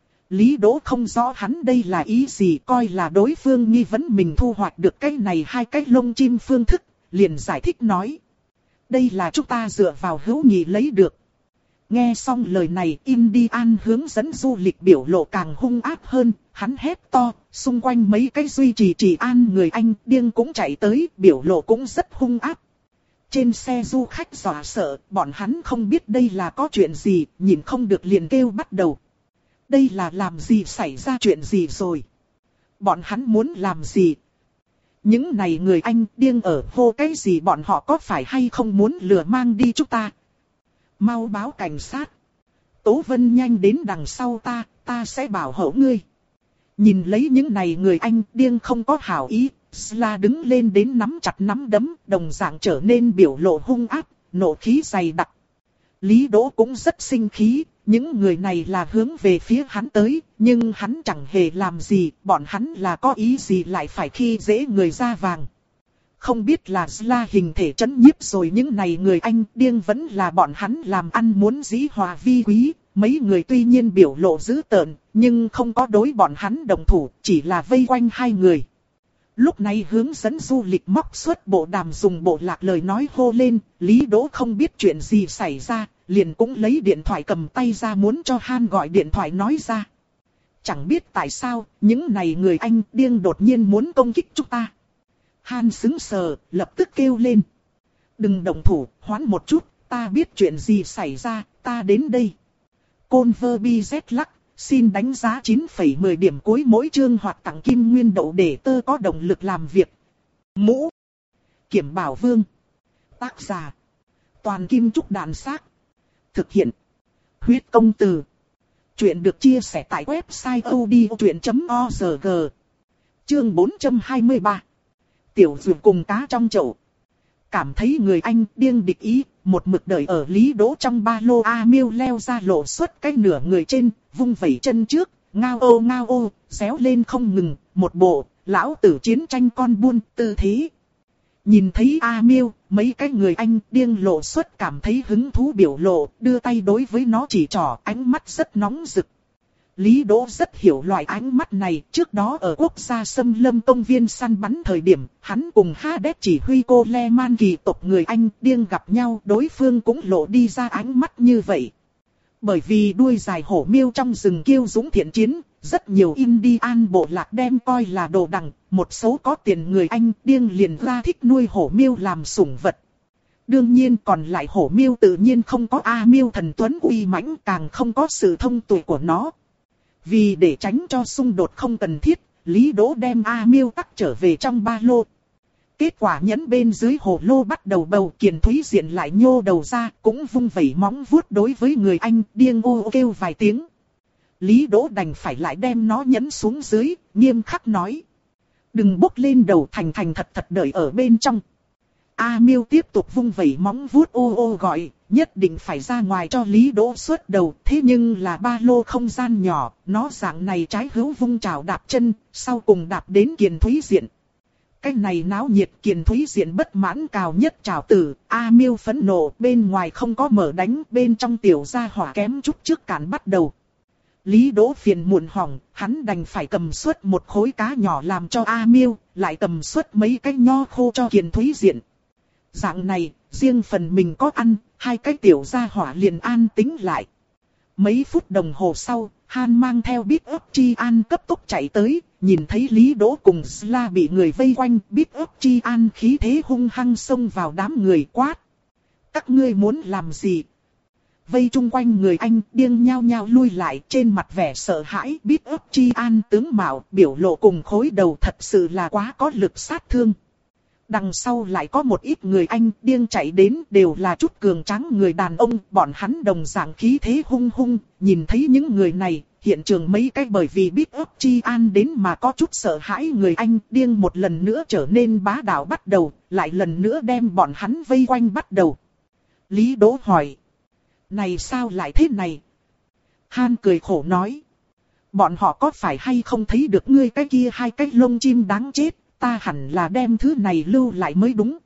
Lý Đỗ không rõ hắn đây là ý gì, coi là đối phương nghi vấn mình thu hoạch được cái này hai cái lông chim phương thức, liền giải thích nói. Đây là chúng ta dựa vào hữu nghị lấy được. Nghe xong lời này, Indian hướng dẫn du lịch biểu lộ càng hung ác hơn, hắn hét to, xung quanh mấy cái duy trì trì an người Anh điên cũng chạy tới, biểu lộ cũng rất hung ác. Trên xe du khách dọa sợ, bọn hắn không biết đây là có chuyện gì, nhìn không được liền kêu bắt đầu. Đây là làm gì, xảy ra chuyện gì rồi? Bọn hắn muốn làm gì? Những này người Anh điên ở hô cái gì, bọn họ có phải hay không muốn lừa mang đi chúng ta? Mau báo cảnh sát. Tố Vân nhanh đến đằng sau ta, ta sẽ bảo hộ ngươi. Nhìn lấy những này người Anh điên không có hảo ý, Sla đứng lên đến nắm chặt nắm đấm, đồng dạng trở nên biểu lộ hung ác, nộ khí dày đặc. Lý Đỗ cũng rất sinh khí, những người này là hướng về phía hắn tới, nhưng hắn chẳng hề làm gì, bọn hắn là có ý gì lại phải khi dễ người da vàng. Không biết là Sla hình thể trấn nhiếp rồi những này người Anh điên vẫn là bọn hắn làm ăn muốn dĩ hòa vi quý. Mấy người tuy nhiên biểu lộ dữ tợn, nhưng không có đối bọn hắn đồng thủ, chỉ là vây quanh hai người. Lúc này hướng dẫn du lịch móc xuất bộ đàm dùng bộ lạc lời nói hô lên, Lý Đỗ không biết chuyện gì xảy ra, liền cũng lấy điện thoại cầm tay ra muốn cho Han gọi điện thoại nói ra. Chẳng biết tại sao, những này người Anh điên đột nhiên muốn công kích chúng ta. Han sững sờ, lập tức kêu lên. Đừng động thủ, hoãn một chút, ta biết chuyện gì xảy ra, ta đến đây. Converbz lắc, xin đánh giá chín phẩy mười điểm cuối mỗi chương hoặc tặng kim nguyên đậu để tơ có động lực làm việc. Mũ Kiểm Bảo Vương. Tác giả Toàn Kim Trúc Đàn Xác. Thực hiện Huyết Công Từ. Chuyện được chia sẻ tại website odchuyện chấm org. Chương bốn trăm hai mươi ba. Tiểu Dược cùng cá trong chậu. Cảm thấy người Anh điên địch ý, một mực đợi ở Lý Đỗ trong ba lô. A Miêu leo ra lộ xuất cái nửa người trên, vung vẩy chân trước, ngao ô ngao ô, réo lên không ngừng, một bộ lão tử chiến tranh con buôn tư thế. Nhìn thấy A Miêu, mấy cái người Anh điên lộ xuất cảm thấy hứng thú biểu lộ, đưa tay đối với nó chỉ trỏ, ánh mắt rất nóng rực. Lý Đỗ rất hiểu loại ánh mắt này, trước đó ở quốc gia xâm lâm công viên săn bắn thời điểm, hắn cùng Hades chỉ huy cô Le Man kỳ tộc người Anh điên gặp nhau, đối phương cũng lộ đi ra ánh mắt như vậy. Bởi vì đuôi dài hổ miêu trong rừng kiêu dũng thiện chiến, rất nhiều Indian bộ lạc đem coi là đồ đằng, một số có tiền người Anh điên liền ra thích nuôi hổ miêu làm sủng vật. Đương nhiên còn lại hổ miêu tự nhiên không có A Miêu thần tuấn uy mãnh, càng không có sự thông tuệ của nó. Vì để tránh cho xung đột không cần thiết, Lý Đỗ đem A Miêu tắc trở về trong ba lô. Kết quả nhẫn bên dưới hồ lô bắt đầu bầu, Kiền Thúy Diện lại nhô đầu ra, cũng vung vẩy móng vuốt đối với người Anh điên ô kêu vài tiếng. Lý Đỗ đành phải lại đem nó nhấn xuống dưới, nghiêm khắc nói. Đừng bốc lên đầu, thành thành thật thật đợi ở bên trong. A Miêu tiếp tục vung vẩy móng vuốt ô ô gọi, nhất định phải ra ngoài cho Lý Đỗ xuất đầu. Thế nhưng là ba lô không gian nhỏ, nó dạng này trái hữu vung chảo đạp chân, sau cùng đạp đến Kiền Thúy Diện. Cái này náo nhiệt, Kiền Thúy Diện bất mãn cào nhất chảo tử, A Miêu phẫn nộ, bên ngoài không có mở đánh, bên trong tiểu gia hỏa kém chút trước cản bắt đầu. Lý Đỗ phiền muộn hỏng, hắn đành phải cầm suất một khối cá nhỏ làm cho A Miêu, lại cầm suất mấy cái nho khô cho Kiền Thúy Diện. Dạng này, riêng phần mình có ăn, hai cái tiểu gia hỏa liền an tĩnh lại. Mấy phút đồng hồ sau, Han mang theo Big Up Chi An cấp tốc chạy tới, nhìn thấy Lý Đỗ cùng Sla bị người vây quanh, Big Up Chi An khí thế hung hăng xông vào đám người quát. Các ngươi muốn làm gì? Vây chung quanh người Anh điên nhao nhao lui lại, trên mặt vẻ sợ hãi. Big Up Chi An tướng mạo, biểu lộ cùng khối đầu thật sự là quá có lực sát thương. Đằng sau lại có một ít người Anh điên chạy đến, đều là chút cường tráng người đàn ông, bọn hắn đồng dạng khí thế hung hung, nhìn thấy những người này, hiện trường mấy cái bởi vì Big Up Chi An đến mà có chút sợ hãi người Anh điên một lần nữa trở nên bá đạo bắt đầu, lại lần nữa đem bọn hắn vây quanh bắt đầu. Lý Đỗ hỏi, này sao lại thế này? Han cười khổ nói, bọn họ có phải hay không thấy được ngươi cái kia hai cái lông chim đáng chết? Ta hẳn là đem thứ này lưu lại mới đúng.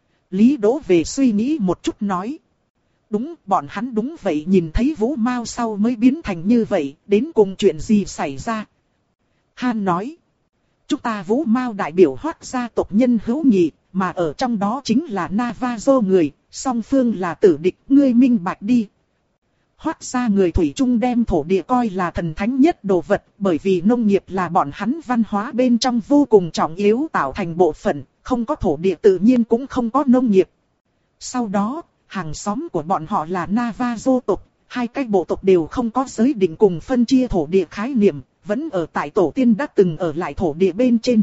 Lý Đỗ về suy nghĩ một chút nói. Đúng, bọn hắn đúng vậy, nhìn thấy Vũ Mao sau mới biến thành như vậy, đến cùng chuyện gì xảy ra? Han nói. Chúng ta Vũ Mao đại biểu Hoắc gia tộc nhân hữu nghị, mà ở trong đó chính là Navajo người, song phương là tử địch, ngươi minh bạch đi. Hoác gia người thủy chung đem thổ địa coi là thần thánh nhất đồ vật, bởi vì nông nghiệp là bọn hắn văn hóa bên trong vô cùng trọng yếu tạo thành bộ phận, không có thổ địa tự nhiên cũng không có nông nghiệp. Sau đó, hàng xóm của bọn họ là Navajo tộc, hai cái bộ tộc đều không có giới định cùng phân chia thổ địa khái niệm, vẫn ở tại tổ tiên đã từng ở lại thổ địa bên trên.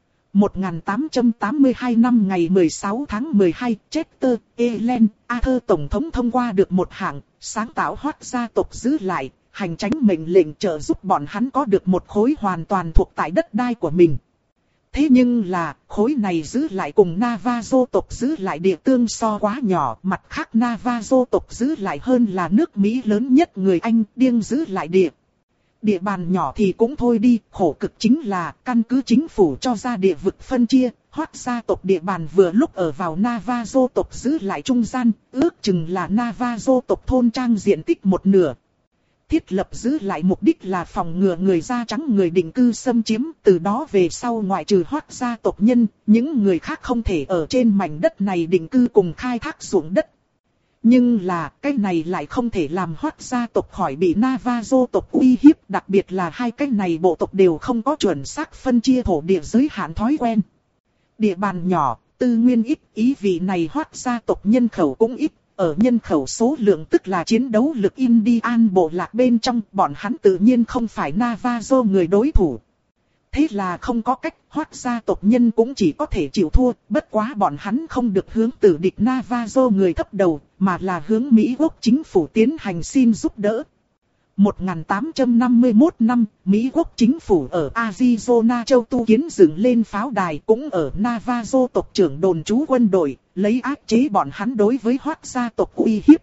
một nghìn tám trăm tám mươi hai năm ngày mười sáu tháng mười hai, Chester Ellen Arthur Tổng thống thông qua được một hạng, sáng tạo Hoác gia tộc giữ lại, hành chánh mệnh lệnh trợ giúp bọn hắn có được một khối hoàn toàn thuộc tại đất đai của mình. Thế nhưng là, khối này giữ lại cùng Navajo tộc giữ lại địa tương so quá nhỏ, mặt khác Navajo tộc giữ lại hơn là nước Mỹ lớn nhất người Anh điên giữ lại địa. Địa bàn nhỏ thì cũng thôi đi, khổ cực chính là căn cứ chính phủ cho ra địa vực phân chia, Hoác gia tộc địa bàn vừa lúc ở vào Navajo tộc giữ lại trung gian, ước chừng là Navajo tộc thôn trang diện tích một nửa. Thiết lập giữ lại mục đích là phòng ngừa người da trắng người định cư xâm chiếm, từ đó về sau ngoại trừ Hoác gia tộc nhân, những người khác không thể ở trên mảnh đất này định cư cùng khai thác ruộng đất. Nhưng là, cái này lại không thể làm Hoác gia tộc khỏi bị Navajo tộc uy hiếp, đặc biệt là hai cái này bộ tộc đều không có chuẩn xác phân chia thổ địa giới hạn thói quen. Địa bàn nhỏ, tư nguyên ít, ý vị này Hoác gia tộc nhân khẩu cũng ít, ở nhân khẩu số lượng tức là chiến đấu lực Indian bộ lạc bên trong, bọn hắn tự nhiên không phải Navajo người đối thủ. Thế là không có cách, Hoác gia tộc nhân cũng chỉ có thể chịu thua, bất quá bọn hắn không được hướng tử địch Navajo người thấp đầu, mà là hướng Mỹ Quốc chính phủ tiến hành xin giúp đỡ. một nghìn tám trăm năm mươi mốt năm, Mỹ Quốc chính phủ ở Arizona châu tu kiến dựng lên pháo đài, cũng ở Navajo tộc trưởng đồn trú quân đội, lấy áp chế bọn hắn đối với Hoác gia tộc uy hiếp.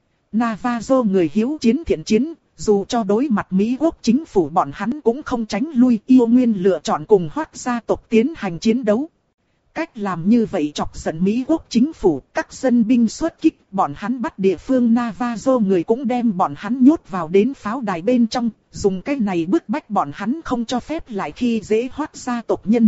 Navajo người hiếu chiến thiện chiến, dù cho đối mặt Mỹ Quốc chính phủ bọn hắn cũng không tránh lui, yêu nguyên lựa chọn cùng Hoác gia tộc tiến hành chiến đấu. Cách làm như vậy chọc giận Mỹ Quốc chính phủ, các dân binh xuất kích, bọn hắn bắt địa phương Navajo người cũng đem bọn hắn nhốt vào đến pháo đài bên trong, dùng cái này bức bách bọn hắn không cho phép lại khi dễ Hoác gia tộc nhân.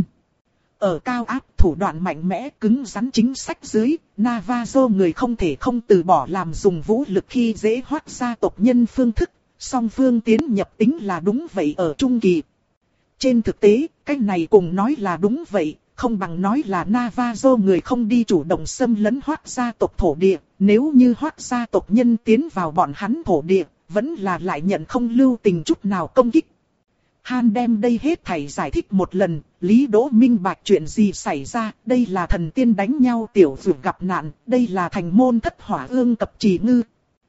Ở cao áp thủ đoạn mạnh mẽ cứng rắn chính sách dưới, Navajo người không thể không từ bỏ làm dùng vũ lực khi dễ Hoác gia tộc nhân phương thức, song phương tiến nhập tính là đúng vậy ở trung kỳ. Trên thực tế, cái này cùng nói là đúng vậy, không bằng nói là Navajo người không đi chủ động xâm lấn Hoác gia tộc thổ địa, nếu như Hoác gia tộc nhân tiến vào bọn hắn thổ địa, vẫn là lại nhận không lưu tình chút nào công kích. Han đem đây hết thảy giải thích một lần, Lý Đỗ minh bạch chuyện gì xảy ra, đây là thần tiên đánh nhau tiểu dược gặp nạn, đây là thành môn thất hỏa ương cập trì ngư.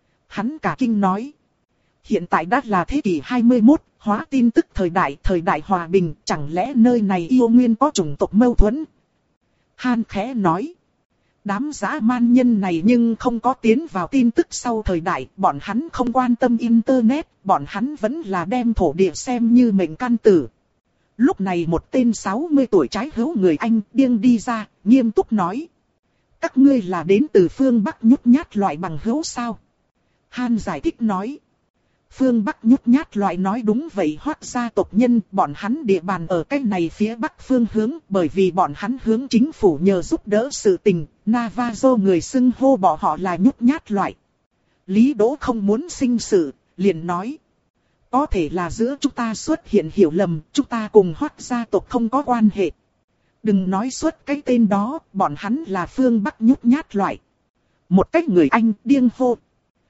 Hắn cả kinh nói, hiện tại đã là thế kỷ hai mươi mốt, hóa tin tức thời đại, thời đại hòa bình, chẳng lẽ nơi này yêu nguyên có chủng tộc mâu thuẫn? Han khẽ nói, đám dã man nhân này nhưng không có tiến vào tin tức sau thời đại, bọn hắn không quan tâm internet, bọn hắn vẫn là đem thổ địa xem như mệnh căn tử. Lúc này một tên sáu mươi tuổi trái hữu người Anh điên đi ra, nghiêm túc nói, các ngươi là đến từ phương Bắc nhút nhát loại bằng hữu sao? Han giải thích nói, phương Bắc nhút nhát loại nói đúng vậy, Hoác gia tộc nhân, bọn hắn địa bàn ở cách này phía Bắc phương hướng, bởi vì bọn hắn hướng chính phủ nhờ giúp đỡ sự tình, Navajo người xưng hô bọn họ là nhút nhát loại. Lý Đỗ không muốn sinh sự, liền nói, có thể là giữa chúng ta xuất hiện hiểu lầm, chúng ta cùng Hoác gia tộc không có quan hệ. Đừng nói xuất cái tên đó, bọn hắn là phương Bắc nhút nhát loại. Một cách người Anh điên hô.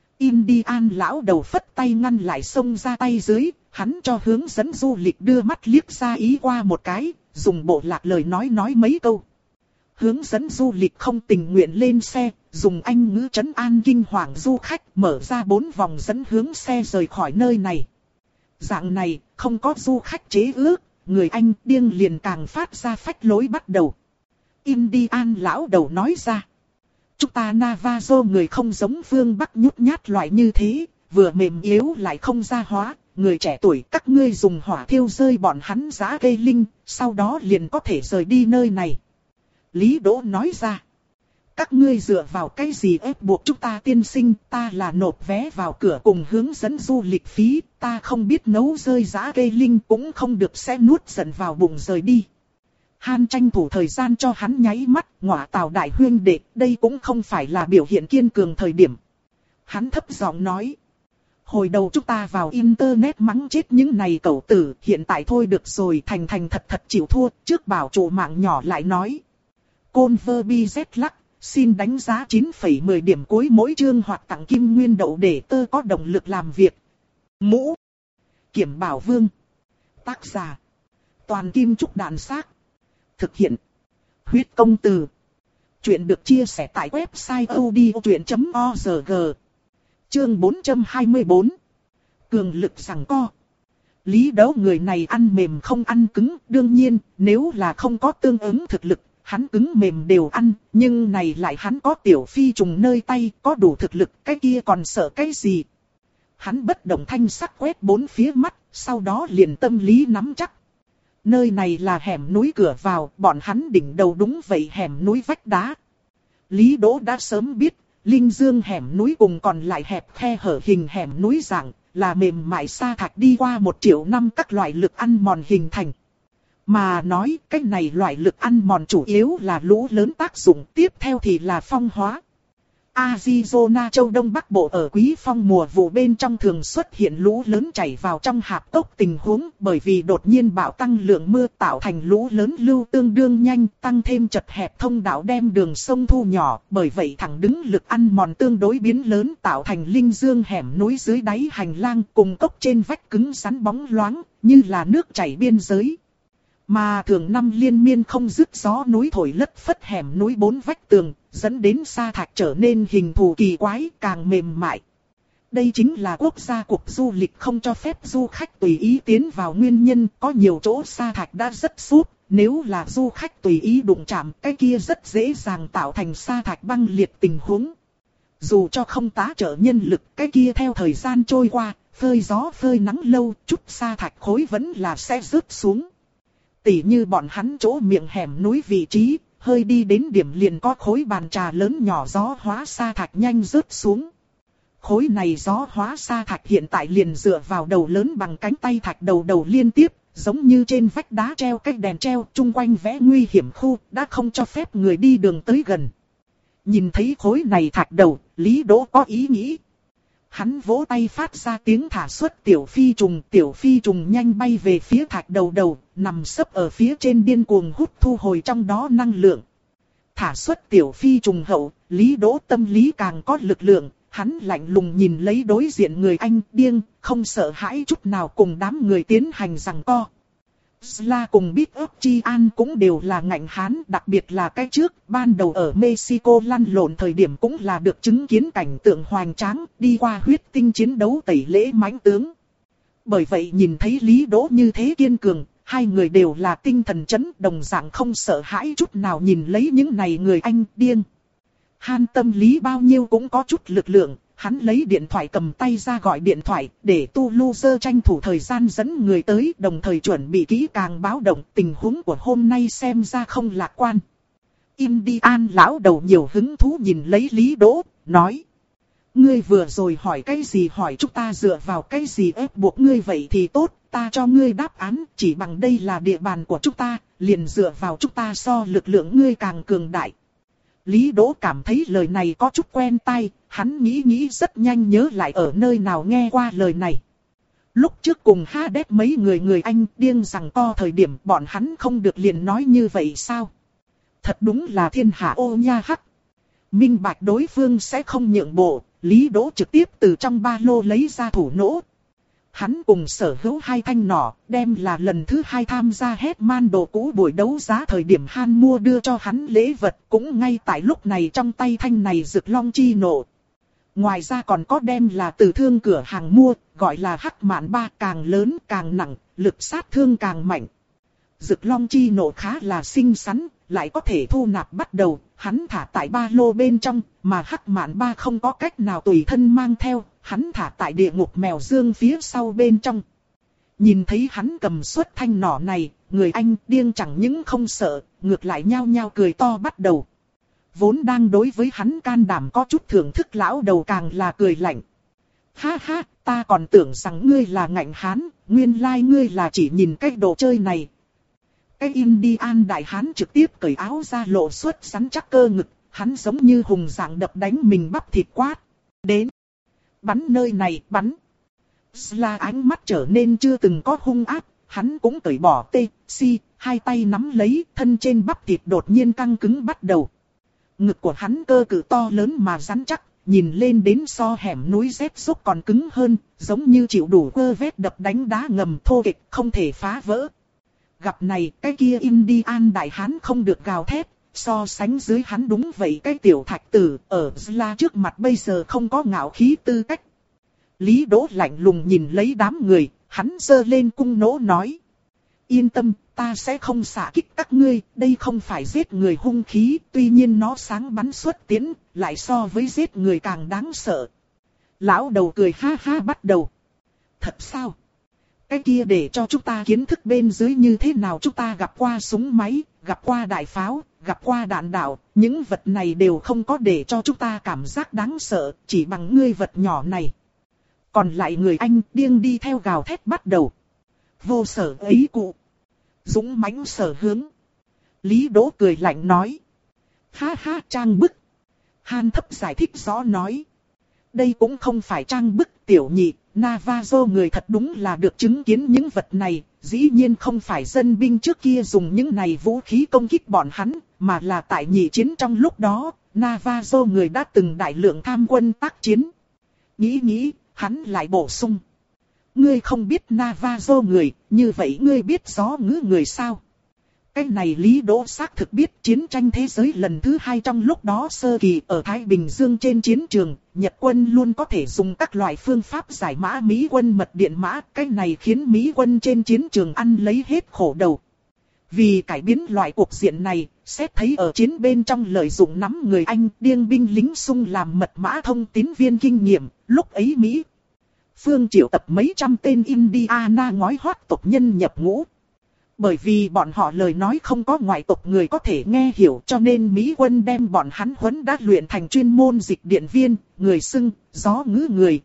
Indian lão đầu phất tay ngăn lại xông ra tay dưới, hắn cho hướng dẫn du lịch đưa mắt liếc ra ý qua một cái, dùng bộ lạc lời nói nói mấy câu. Hướng dẫn du lịch không tình nguyện lên xe, dùng Anh ngữ trấn an kinh hoàng du khách, mở ra bốn vòng dẫn hướng xe rời khỏi nơi này. Dạng này, không có du khách chế ước, người Anh điên liền càng phát ra phách lối bắt đầu. Indian lão đầu nói ra, chúng ta Navajo người không giống phương Bắc nhút nhát loại như thế, vừa mềm yếu lại không gia hóa, người trẻ tuổi các ngươi dùng hỏa thiêu rơi bọn hắn giã cây linh, sau đó liền có thể rời đi nơi này. Lý Đỗ nói ra, các ngươi dựa vào cái gì ép buộc chúng ta tiên sinh, ta là nộp vé vào cửa cùng hướng dẫn du lịch phí, ta không biết nấu rơi giã cây linh cũng không được sẽ nuốt giận vào bụng rời đi. Han tranh thủ thời gian cho hắn nháy mắt, ngọa tào đại huyên đệ, đây cũng không phải là biểu hiện kiên cường thời điểm. Hắn thấp giọng nói, Hồi đầu chúng ta vào internet mắng chết những này cẩu tử, hiện tại thôi được rồi, thành thành thật thật chịu thua, trước bảo chủ mạng nhỏ lại nói. Converbi Z lắc, xin đánh giá chín phẩy mười điểm cuối mỗi chương hoặc tặng kim nguyên đậu để tơ có động lực làm việc. Mũ Kiểm Bảo Vương. Tác giả Toàn Kim Trúc Đạn Xác. Thực hiện Huyết Công Từ. Chuyện được chia sẻ tại website odchuyện chấm org. Chương bốn trăm hai mươi bốn. Cường lực giằng co. Lý Đấu người này ăn mềm không ăn cứng, đương nhiên, nếu là không có tương ứng thực lực, hắn cứng mềm đều ăn, nhưng này lại hắn có Tiểu Phi trùng nơi tay, có đủ thực lực, cái kia còn sợ cái gì. Hắn bất động thanh sắc quét bốn phía mắt, sau đó liền tâm lý nắm chắc. Nơi này là hẻm núi cửa vào, bọn hắn đỉnh đầu đúng vậy hẻm núi vách đá. Lý Đỗ đã sớm biết, Linh Dương hẻm núi cùng còn lại hẹp khe hở hình hẻm núi dạng, là mềm mại sa thạch đi qua một triệu năm các loại lực ăn mòn hình thành. Mà nói cách này loại lực ăn mòn chủ yếu là lũ lớn tác dụng, tiếp theo thì là phong hóa. Arizona châu Đông Bắc Bộ ở quý phong mùa vụ bên trong thường xuất hiện lũ lớn chảy vào trong hạp cốc tình huống, bởi vì đột nhiên bạo tăng lượng mưa tạo thành lũ lớn lưu tương đương nhanh, tăng thêm chật hẹp thông đạo đem đường sông thu nhỏ, bởi vậy thẳng đứng lực ăn mòn tương đối biến lớn tạo thành linh dương hẻm núi dưới đáy hành lang cùng cốc trên vách cứng rắn bóng loáng, như là nước chảy biên giới. Mà thường năm liên miên không dứt gió núi thổi lất phất hẻm núi bốn vách tường, dẫn đến sa thạch trở nên hình thù kỳ quái, càng mềm mại. Đây chính là quốc gia cục du lịch không cho phép du khách tùy ý tiến vào nguyên nhân, có nhiều chỗ sa thạch đã rất sút, nếu là du khách tùy ý đụng chạm, cái kia rất dễ dàng tạo thành sa thạch băng liệt tình huống. Dù cho không tá trợ nhân lực, cái kia theo thời gian trôi qua, phơi gió phơi nắng lâu, chút sa thạch khối vẫn là sẽ rớt xuống. Tỉ như bọn hắn chỗ miệng hẻm núi vị trí, hơi đi đến điểm liền có khối bàn trà lớn nhỏ gió hóa sa thạch nhanh rớt xuống. Khối này gió hóa sa thạch hiện tại liền dựa vào đầu lớn bằng cánh tay thạch đầu đầu liên tiếp, giống như trên vách đá treo cái đèn treo, chung quanh vẽ nguy hiểm khu, đã không cho phép người đi đường tới gần. Nhìn thấy khối này thạch đầu, Lý Đỗ có ý nghĩ. Hắn vỗ tay phát ra tiếng thả xuất Tiểu Phi trùng, Tiểu Phi trùng nhanh bay về phía thạch đầu đầu, nằm sấp ở phía trên điên cuồng hút thu hồi trong đó năng lượng. Thả xuất Tiểu Phi trùng hậu, Lý Đỗ tâm lý càng có lực lượng, hắn lạnh lùng nhìn lấy đối diện người anh điên, không sợ hãi chút nào cùng đám người tiến hành giằng co. Sla cùng Big Up Chi An cũng đều là ngạnh hán, đặc biệt là cái trước, ban đầu ở Mexico lăn lộn thời điểm cũng là được chứng kiến cảnh tượng hoành tráng, đi qua huyết tinh chiến đấu tẩy lễ mãnh tướng. Bởi vậy nhìn thấy Lý Đỗ như thế kiên cường, hai người đều là tinh thần chấn, đồng dạng không sợ hãi chút nào nhìn lấy những này người anh điên. Han tâm lý bao nhiêu cũng có chút lực lượng. Hắn lấy điện thoại cầm tay ra gọi điện thoại, để Tu Loser tranh thủ thời gian dẫn người tới, đồng thời chuẩn bị kỹ càng báo động, tình huống của hôm nay xem ra không lạc quan. Indian lão đầu nhiều hứng thú nhìn lấy Lý Đỗ, nói. Ngươi vừa rồi hỏi cái gì, hỏi chúng ta dựa vào cái gì ép buộc ngươi vậy thì tốt, ta cho ngươi đáp án, chỉ bằng đây là địa bàn của chúng ta, liền dựa vào chúng ta so lực lượng ngươi càng cường đại. Lý Đỗ cảm thấy lời này có chút quen tai, hắn nghĩ nghĩ rất nhanh nhớ lại ở nơi nào nghe qua lời này. Lúc trước cùng Hades mấy người người Anh điên rằng co thời điểm bọn hắn không được liền nói như vậy sao? Thật đúng là thiên hạ ô nha hắc. Minh bạch đối phương sẽ không nhượng bộ, Lý Đỗ trực tiếp từ trong ba lô lấy ra thủ nỗ. Hắn cùng sở hữu hai thanh nỏ, đem là lần thứ hai tham gia Hetman đồ cũ buổi đấu giá thời điểm Han mua đưa cho hắn lễ vật, cũng ngay tại lúc này trong tay thanh này rực long chi nổ. Ngoài ra còn có đem là từ thương cửa hàng mua, gọi là hắc mạn ba, càng lớn càng nặng, lực sát thương càng mạnh. Rực long chi nổ khá là xinh xắn, lại có thể thu nạp bắt đầu, hắn thả tại ba lô bên trong, mà hắc mạn ba không có cách nào tùy thân mang theo, hắn thả tại địa ngục mèo dương phía sau bên trong. Nhìn thấy hắn cầm suất thanh nỏ này, người anh điên chẳng những không sợ, ngược lại nhao nhao cười to bắt đầu. Vốn đang đối với hắn can đảm có chút thưởng thức lão đầu càng là cười lạnh. Ha ha, ta còn tưởng rằng ngươi là ngạnh hán, nguyên lai ngươi là chỉ nhìn cái đồ chơi này. Cái Indian đại hán trực tiếp cởi áo ra lộ xuất rắn chắc cơ ngực, hắn giống như hùng dạng đập đánh mình bắp thịt quát. Đến! Bắn nơi này, bắn! Là ánh mắt trở nên chưa từng có hung ác, hắn cũng cởi bỏ tê, si, hai tay nắm lấy, thân trên bắp thịt đột nhiên căng cứng bắt đầu. Ngực của hắn cơ cự to lớn mà rắn chắc, nhìn lên đến so hẻm núi rét xúc còn cứng hơn, giống như chịu đủ quơ vét đập đánh đá ngầm thô kịch không thể phá vỡ. Gặp này, cái kia Indian đại hán không được gào thét, so sánh dưới hắn đúng vậy cái tiểu thạch tử ở Zla trước mặt bây giờ không có ngạo khí tư cách. Lý Đỗ lạnh lùng nhìn lấy đám người, hắn giơ lên cung nỗ nói. Yên tâm, ta sẽ không xạ kích các ngươi, đây không phải giết người hung khí, tuy nhiên nó sáng bắn xuất tiến, lại so với giết người càng đáng sợ. Lão đầu cười ha ha bắt đầu. Thật sao? Cái kia để cho chúng ta kiến thức bên dưới như thế nào, chúng ta gặp qua súng máy, gặp qua đại pháo, gặp qua đạn đạo, những vật này đều không có để cho chúng ta cảm giác đáng sợ, chỉ bằng ngươi vật nhỏ này. Còn lại người Anh điên đi theo gào thét bắt đầu. Vô sở ấy cụ. Dũng mãnh sở hướng. Lý Đỗ cười lạnh nói. Ha ha trang bức. Han thấp giải thích rõ nói. Đây cũng không phải trang bức tiểu nhị. Navajo người thật đúng là được chứng kiến những vật này. Dĩ nhiên không phải dân binh trước kia dùng những này vũ khí công kích bọn hắn. Mà là tại nhị chiến trong lúc đó. Navajo người đã từng đại lượng tham quân tác chiến. Nghĩ nghĩ. Hắn lại bổ sung. Ngươi không biết Navajo người, như vậy ngươi biết gió ngữ người sao? Cái này Lý Đỗ xác thực biết chiến tranh thế giới lần thứ hai trong lúc đó sơ kỳ ở Thái Bình Dương trên chiến trường, Nhật quân luôn có thể dùng các loại phương pháp giải mã Mỹ quân mật điện mã, cái này khiến Mỹ quân trên chiến trường ăn lấy hết khổ đầu. Vì cải biến loại cuộc diện này, xét thấy ở chiến bên trong lợi dụng nắm người Anh điên binh lính sung làm mật mã thông tín viên kinh nghiệm, lúc ấy Mỹ Phương triệu tập mấy trăm tên Indiana ngói hoắt tộc nhân nhập ngũ. Bởi vì bọn họ lời nói không có ngoại tộc người có thể nghe hiểu cho nên Mỹ quân đem bọn hắn huấn đã luyện thành chuyên môn dịch điện viên, người xưng, gió ngữ người.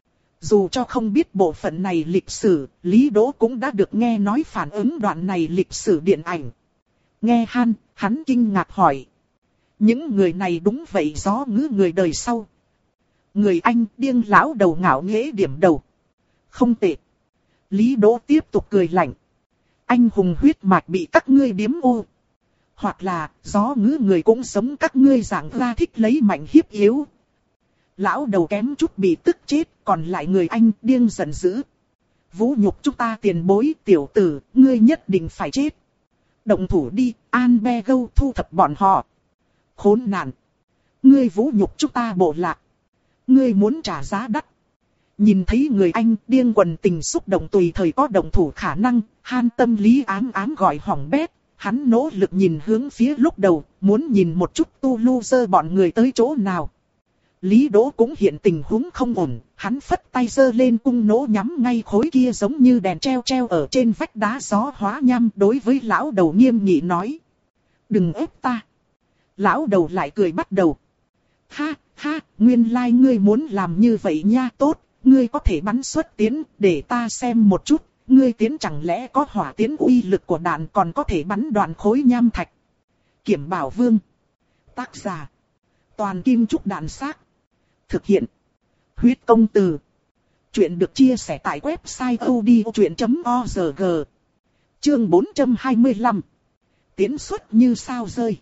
Dù cho không biết bộ phận này lịch sử, Lý Đỗ cũng đã được nghe nói phản ứng đoạn này lịch sử điện ảnh. Nghe Han, hắn kinh ngạc hỏi. Những người này đúng vậy gió ngữ người đời sau. Người Anh điên lão đầu ngạo nghễ điểm đầu. Không tệ. Lý Đỗ tiếp tục cười lạnh. Anh hùng huyết mạch bị các ngươi điếm ô. Hoặc là gió ngữ người cũng sống các ngươi dạng ra thích lấy mạnh hiếp yếu. Lão đầu kém chút bị tức chết, còn lại người Anh điên giận dữ. Vũ nhục chúng ta tiền bối tiểu tử, ngươi nhất định phải chết. Động thủ đi, An Be Gâu thu thập bọn họ. Khốn nạn. Ngươi vũ nhục chúng ta bộ lạc. Ngươi muốn trả giá đắt. Nhìn thấy người Anh điên quần tình xúc động tùy thời có động thủ khả năng, Han tâm lý ám ám gọi hỏng bét. Hắn nỗ lực nhìn hướng phía lúc đầu, muốn nhìn một chút tu lu sơ bọn người tới chỗ nào. Lý Đỗ cũng hiện tình huống không ổn, hắn phất tay giơ lên cung nỗ nhắm ngay khối kia giống như đèn treo treo ở trên vách đá gió hóa nham đối với lão đầu nghiêm nghị nói. Đừng ép ta. Lão đầu lại cười bắt đầu. Ha, ha, nguyên lai like ngươi muốn làm như vậy nha, tốt, ngươi có thể bắn xuất tiến, để ta xem một chút, ngươi tiến chẳng lẽ có hỏa tiến uy lực của đạn còn có thể bắn đoạn khối nham thạch. Kiểm Bảo Vương. Tác giả. Toàn Kim Trúc Đạn Xác. Thực hiện. Huyết Công Từ. Chuyện được chia sẻ tại website odchuyện chấm org. Chương bốn trăm hai mươi lăm. Tiến xuất như sao rơi.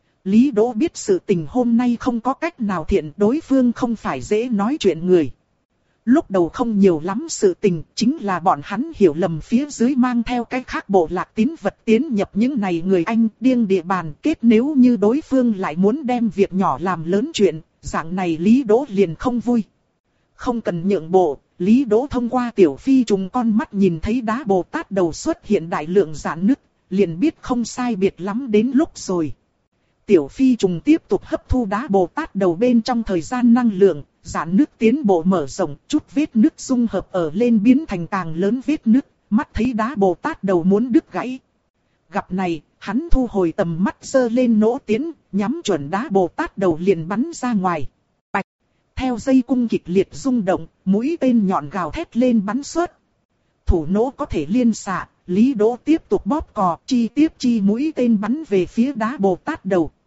Lý Đỗ biết sự tình hôm nay không có cách nào thiện, đối phương không phải dễ nói chuyện người. Lúc đầu không nhiều lắm sự tình, chính là bọn hắn hiểu lầm phía dưới mang theo cái khác bộ lạc tín vật tiến nhập những này người Anh điên địa bàn kết, nếu như đối phương lại muốn đem việc nhỏ làm lớn chuyện, dạng này Lý Đỗ liền không vui. Không cần nhượng bộ, Lý Đỗ thông qua tiểu phi trùng con mắt nhìn thấy đá Bồ Tát đầu xuất hiện đại lượng rạn nứt, liền biết không sai biệt lắm đến lúc rồi. Tiểu phi trùng tiếp tục hấp thu đá Bồ Tát đầu bên trong thời gian năng lượng, rạn nứt tiến bộ mở rộng, chút vết nứt dung hợp ở lên biến thành càng lớn vết nứt, mắt thấy đá Bồ Tát đầu muốn đứt gãy. Gặp này, hắn thu hồi tầm mắt giơ lên nỗ tiến, nhắm chuẩn đá Bồ Tát đầu liền bắn ra ngoài. Bạch! Theo dây cung kịch liệt rung động, mũi tên nhọn gào thét lên bắn xuất. Thủ nỗ có thể liên xạ, Lý Đỗ tiếp tục bóp cò, chi tiếp chi mũi tên bắn về phía đá Bồ Tát đầu.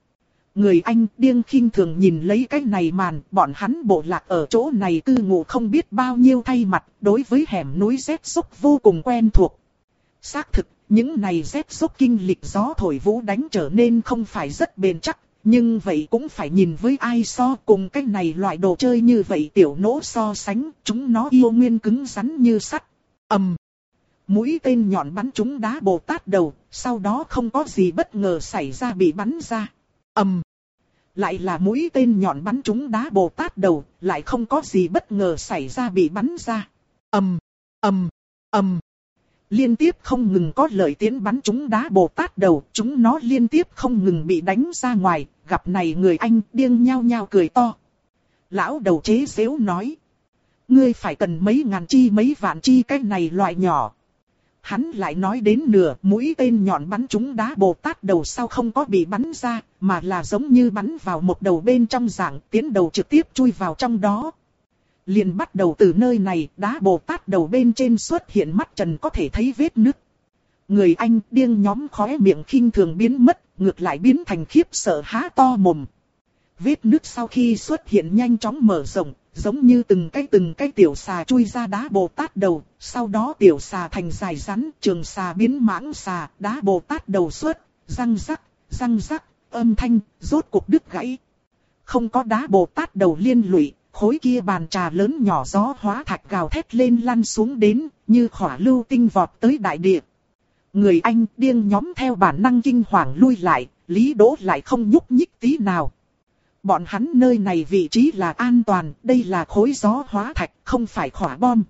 Người Anh điên khinh thường nhìn lấy cái này màn, bọn hắn bộ lạc ở chỗ này cư ngụ không biết bao nhiêu thay mặt, đối với hẻm núi rét sốc vô cùng quen thuộc. Xác thực, những này rét sốc kinh lịch gió thổi vũ đánh trở nên không phải rất bền chắc, nhưng vậy cũng phải nhìn với ai so cùng cái này loại đồ chơi như vậy tiểu nỗ so sánh, chúng nó yêu nguyên cứng rắn như sắt. Ầm. Mũi tên nhọn bắn trúng đá Bồ Tát đầu, sau đó không có gì bất ngờ xảy ra bị bắn ra. Ầm. Lại là mũi tên nhọn bắn trúng đá Bồ Tát đầu, lại không có gì bất ngờ xảy ra bị bắn ra. Ầm. Ầm. Ầm. Liên tiếp không ngừng có lợi tiến bắn trúng đá Bồ Tát đầu, chúng nó liên tiếp không ngừng bị đánh ra ngoài, gặp này người Anh điên nhao nhao cười to. Lão đầu chế giễu nói. Ngươi phải cần mấy ngàn chi mấy vạn chi cái này loại nhỏ. Hắn lại nói đến nửa mũi tên nhọn bắn trúng đá Bồ Tát đầu sau không có bị bắn ra, mà là giống như bắn vào một đầu bên trong dạng tiến đầu trực tiếp chui vào trong đó. Liền bắt đầu từ nơi này, đá Bồ Tát đầu bên trên xuất hiện mắt trần có thể thấy vết nứt. Người Anh điên nhóm khóe miệng khinh thường biến mất, ngược lại biến thành khiếp sợ há to mồm. Vết nứt sau khi xuất hiện nhanh chóng mở rộng, giống như từng cái từng cái tiểu xà chui ra đá Bồ Tát đầu, sau đó tiểu xà thành dài rắn, trường xà biến mãng xà, đá Bồ Tát đầu xuất, răng rắc, răng rắc, âm thanh, rốt cuộc đứt gãy. Không có đá Bồ Tát đầu liên lụy, khối kia bàn trà lớn nhỏ gió hóa thạch gào thét lên lăn xuống đến, như khỏa lưu tinh vọt tới đại địa. Người Anh điên nhóm theo bản năng kinh hoàng lui lại, Lý Đỗ lại không nhúc nhích tí nào. Bọn hắn nơi này vị trí là an toàn, đây là khối gió hóa thạch, không phải khỏa bom.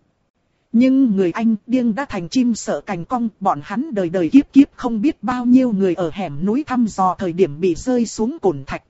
Nhưng người Anh điên đã thành chim sợ cành cong, bọn hắn đời đời kiếp kiếp không biết bao nhiêu người ở hẻm núi thăm dò thời điểm bị rơi xuống cồn thạch.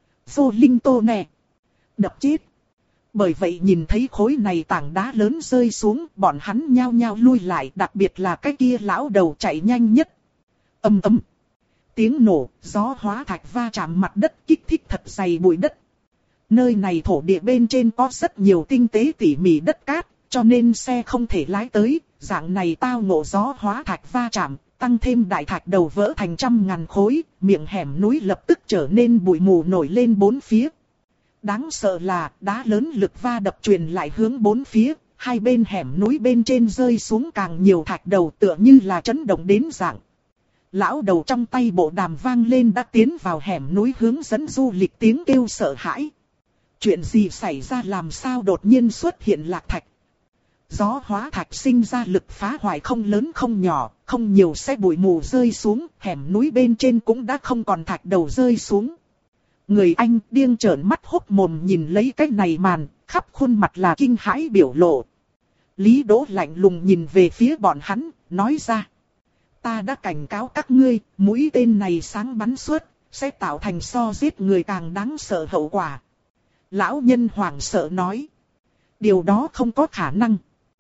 Vô linh tô nè. Đập chết. Bởi vậy nhìn thấy khối này tảng đá lớn rơi xuống, bọn hắn nhao nhao lui lại, đặc biệt là cái kia lão đầu chạy nhanh nhất. Ầm ầm. Tiếng nổ, gió hóa thạch va chạm mặt đất kích thích thật dày bụi đất. Nơi này thổ địa bên trên có rất nhiều tinh tế tỉ mỉ đất cát, cho nên xe không thể lái tới, dạng này tao ngộ gió hóa thạch va chạm, tăng thêm đại thạch đầu vỡ thành trăm ngàn khối, miệng hẻm núi lập tức trở nên bụi mù nổi lên bốn phía. Đáng sợ là đá lớn lực va đập truyền lại hướng bốn phía, hai bên hẻm núi bên trên rơi xuống càng nhiều thạch đầu tựa như là chấn động đến dạng. Lão đầu trong tay bộ đàm vang lên đã tiến vào hẻm núi hướng dẫn du lịch tiếng kêu sợ hãi. Chuyện gì xảy ra làm sao đột nhiên xuất hiện lạc thạch? Gió hóa thạch sinh ra lực phá hoại không lớn không nhỏ, không nhiều sẽ bụi mù rơi xuống, hẻm núi bên trên cũng đã không còn thạch đầu rơi xuống. Người Anh điên trợn mắt hốc mồm nhìn lấy cái này màn, khắp khuôn mặt là kinh hãi biểu lộ. Lý Đỗ lạnh lùng nhìn về phía bọn hắn, nói ra. Ta đã cảnh cáo các ngươi, mũi tên này sáng bắn suốt, sẽ tạo thành so giết người càng đáng sợ hậu quả. Lão nhân hoảng sợ nói. Điều đó không có khả năng.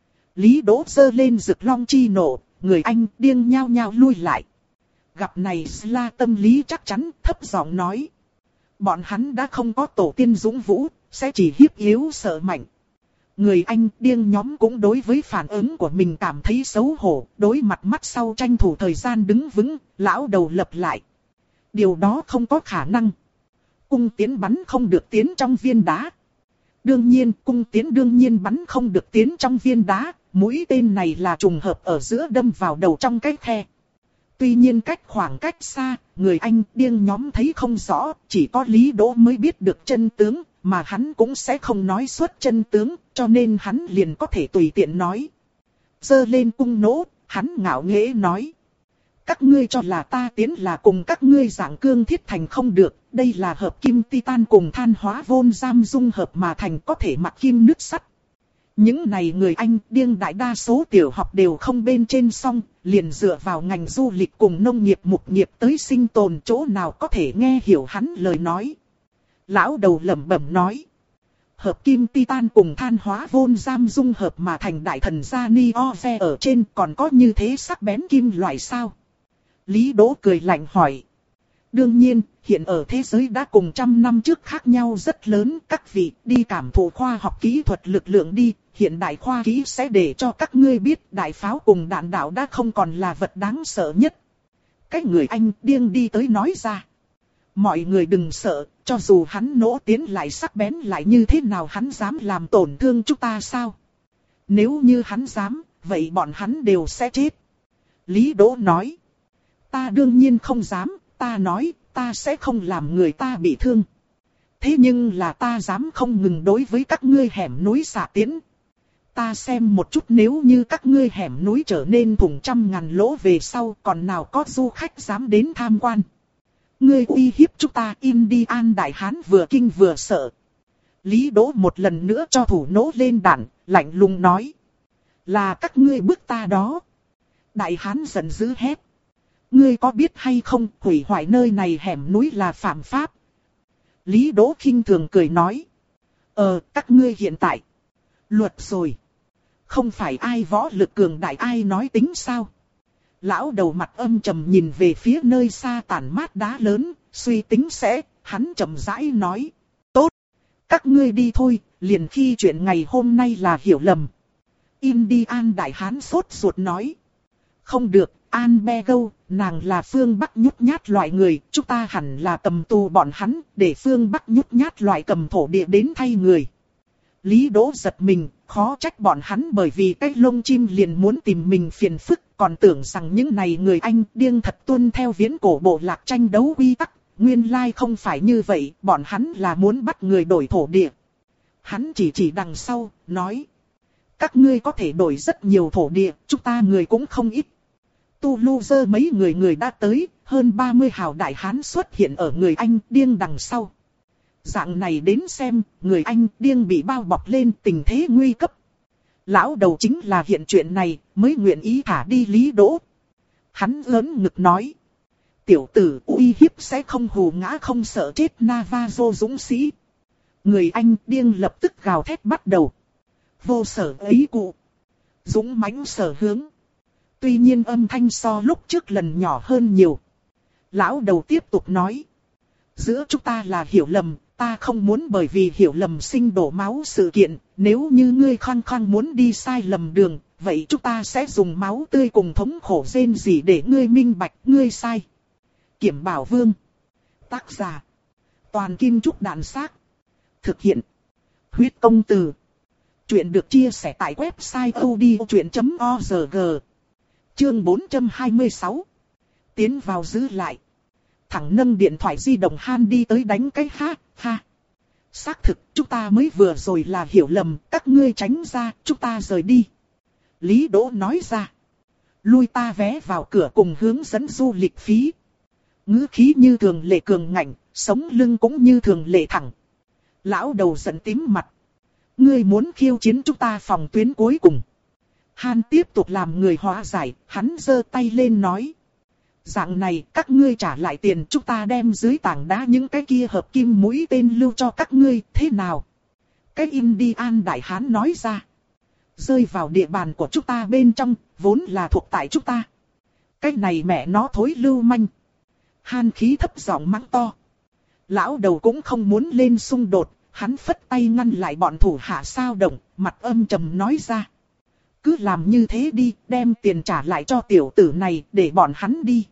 Lý Đỗ giơ lên rực long chi nổ, người Anh điên nhao nhao lui lại. Gặp này Sla tâm lý chắc chắn thấp giọng nói. Bọn hắn đã không có tổ tiên dũng vũ, sẽ chỉ hiếp yếu sợ mạnh. Người Anh điên nhóm cũng đối với phản ứng của mình cảm thấy xấu hổ, đối mặt mắt sau tranh thủ thời gian đứng vững, lão đầu lập lại. Điều đó không có khả năng. Cung tiến bắn không được tiến trong viên đá. Đương nhiên, cung tiến đương nhiên bắn không được tiến trong viên đá, mũi tên này là trùng hợp ở giữa đâm vào đầu trong cái khe. Tuy nhiên cách khoảng cách xa, người Anh điên nhóm thấy không rõ, chỉ có Lý Đỗ mới biết được chân tướng, mà hắn cũng sẽ không nói suốt chân tướng, cho nên hắn liền có thể tùy tiện nói. Giơ lên cung nỗ, hắn ngạo nghễ nói. Các ngươi cho là ta tiến là cùng các ngươi dạng cương thiết thành không được, đây là hợp kim titan cùng than hóa vôn giam dung hợp mà thành có thể mặc kim nước sắt. Những này người Anh điên đại đa số tiểu học đều không bên trên song, liền dựa vào ngành du lịch cùng nông nghiệp mục nghiệp tới sinh tồn chỗ nào có thể nghe hiểu hắn lời nói. Lão đầu lẩm bẩm nói. Hợp kim titan cùng than hóa vôn giam dung hợp mà thành đại thần gia Niobe ở trên còn có như thế sắc bén kim loại sao? Lý Đỗ cười lạnh hỏi. Đương nhiên, hiện ở thế giới đã cùng trăm năm trước khác nhau rất lớn, các vị đi cảm thụ khoa học kỹ thuật lực lượng đi, hiện đại khoa kỹ sẽ để cho các ngươi biết đại pháo cùng đạn đạo đã không còn là vật đáng sợ nhất. Cái người Anh điên đi tới nói ra. Mọi người đừng sợ, cho dù hắn nỗ tiến lại sắc bén lại như thế nào hắn dám làm tổn thương chúng ta sao? Nếu như hắn dám, vậy bọn hắn đều sẽ chết. Lý Đỗ nói. Ta đương nhiên không dám, ta nói, ta sẽ không làm người ta bị thương. Thế nhưng là ta dám không ngừng đối với các ngươi hẻm núi xạ tiễn. Ta xem một chút nếu như các ngươi hẻm núi trở nên thủng trăm ngàn lỗ về sau còn nào có du khách dám đến tham quan. Ngươi uy hiếp chúng ta Indian đại hán vừa kinh vừa sợ. Lý Đỗ một lần nữa cho thủ nỗ lên đạn, lạnh lùng nói. Là các ngươi bức ta đó. Đại hán giận dữ hét. Ngươi có biết hay không, hủy hoại nơi này hẻm núi là phạm pháp. Lý Đỗ khinh thường cười nói. Ờ, các ngươi hiện tại. Luật rồi. Không phải ai võ lực cường đại ai nói tính sao. Lão đầu mặt âm trầm nhìn về phía nơi xa tàn mát đá lớn, suy tính sẽ, hắn chậm rãi nói. Tốt, các ngươi đi thôi, liền khi chuyện ngày hôm nay là hiểu lầm. Indian đại hán sốt ruột nói. Không được, An Be Gâu, nàng là phương Bắc nhút nhát loại người, chúng ta hẳn là cầm tù bọn hắn, để phương Bắc nhút nhát loại cầm thổ địa đến thay người. Lý Đỗ giật mình, khó trách bọn hắn bởi vì cái lông chim liền muốn tìm mình phiền phức, còn tưởng rằng những này người Anh điên thật tuân theo viễn cổ bộ lạc tranh đấu quy tắc, nguyên lai không phải như vậy, bọn hắn là muốn bắt người đổi thổ địa. Hắn chỉ chỉ đằng sau, nói, các ngươi có thể đổi rất nhiều thổ địa, chúng ta người cũng không ít. Tu Lu Dơ mấy người người đã tới, hơn ba mươi hào đại hán xuất hiện ở người Anh điên đằng sau. Dạng này đến xem, người Anh điên bị bao bọc lên tình thế nguy cấp. Lão đầu chính là hiện chuyện này, mới nguyện ý thả đi Lý Đỗ. Hắn lớn ngực nói. Tiểu tử uy hiếp sẽ không hù ngã không sợ chết Navajo dũng sĩ. Người Anh điên lập tức gào thét bắt đầu. Vô sở ấy cụ. Dũng mãnh sở hướng. Tuy nhiên âm thanh so lúc trước lần nhỏ hơn nhiều. Lão đầu tiếp tục nói. Giữa chúng ta là hiểu lầm, ta không muốn bởi vì hiểu lầm sinh đổ máu sự kiện. Nếu như ngươi khăng khăng muốn đi sai lầm đường, vậy chúng ta sẽ dùng máu tươi cùng thống khổ rên rỉ để ngươi minh bạch ngươi sai. Kiểm Bảo Vương. Tác giả. Toàn Kim Trúc Đạn Xác. Thực hiện. Huyết Công Từ. Chuyện được chia sẻ tại website odchuyện chấm org. Chương bốn trăm hai mươi sáu. Tiến vào giữ lại. Thẳng nâng điện thoại di động Han đi tới đánh cái ha, ha. Xác thực, chúng ta mới vừa rồi là hiểu lầm, các ngươi tránh ra, chúng ta rời đi. Lý Đỗ nói ra. Lui ta vé vào cửa cùng hướng dẫn du lịch phí. Ngữ khí như thường lệ cường ngạnh, sống lưng cũng như thường lệ thẳng. Lão đầu giận tím mặt. Ngươi muốn khiêu chiến chúng ta phòng tuyến cuối cùng. Han tiếp tục làm người hóa giải, hắn giơ tay lên nói. Dạng này các ngươi trả lại tiền chúng ta đem dưới tảng đá những cái kia hợp kim mũi tên lưu cho các ngươi, thế nào? Cái Indian đại hán nói ra. Rơi vào địa bàn của chúng ta bên trong, vốn là thuộc tại chúng ta. Cái này mẹ nó thối lưu manh. Han khí thấp giọng mắng to. Lão đầu cũng không muốn lên xung đột, hắn phất tay ngăn lại bọn thủ hạ sao động, mặt âm trầm nói ra. Cứ làm như thế đi, đem tiền trả lại cho tiểu tử này, để bọn hắn đi.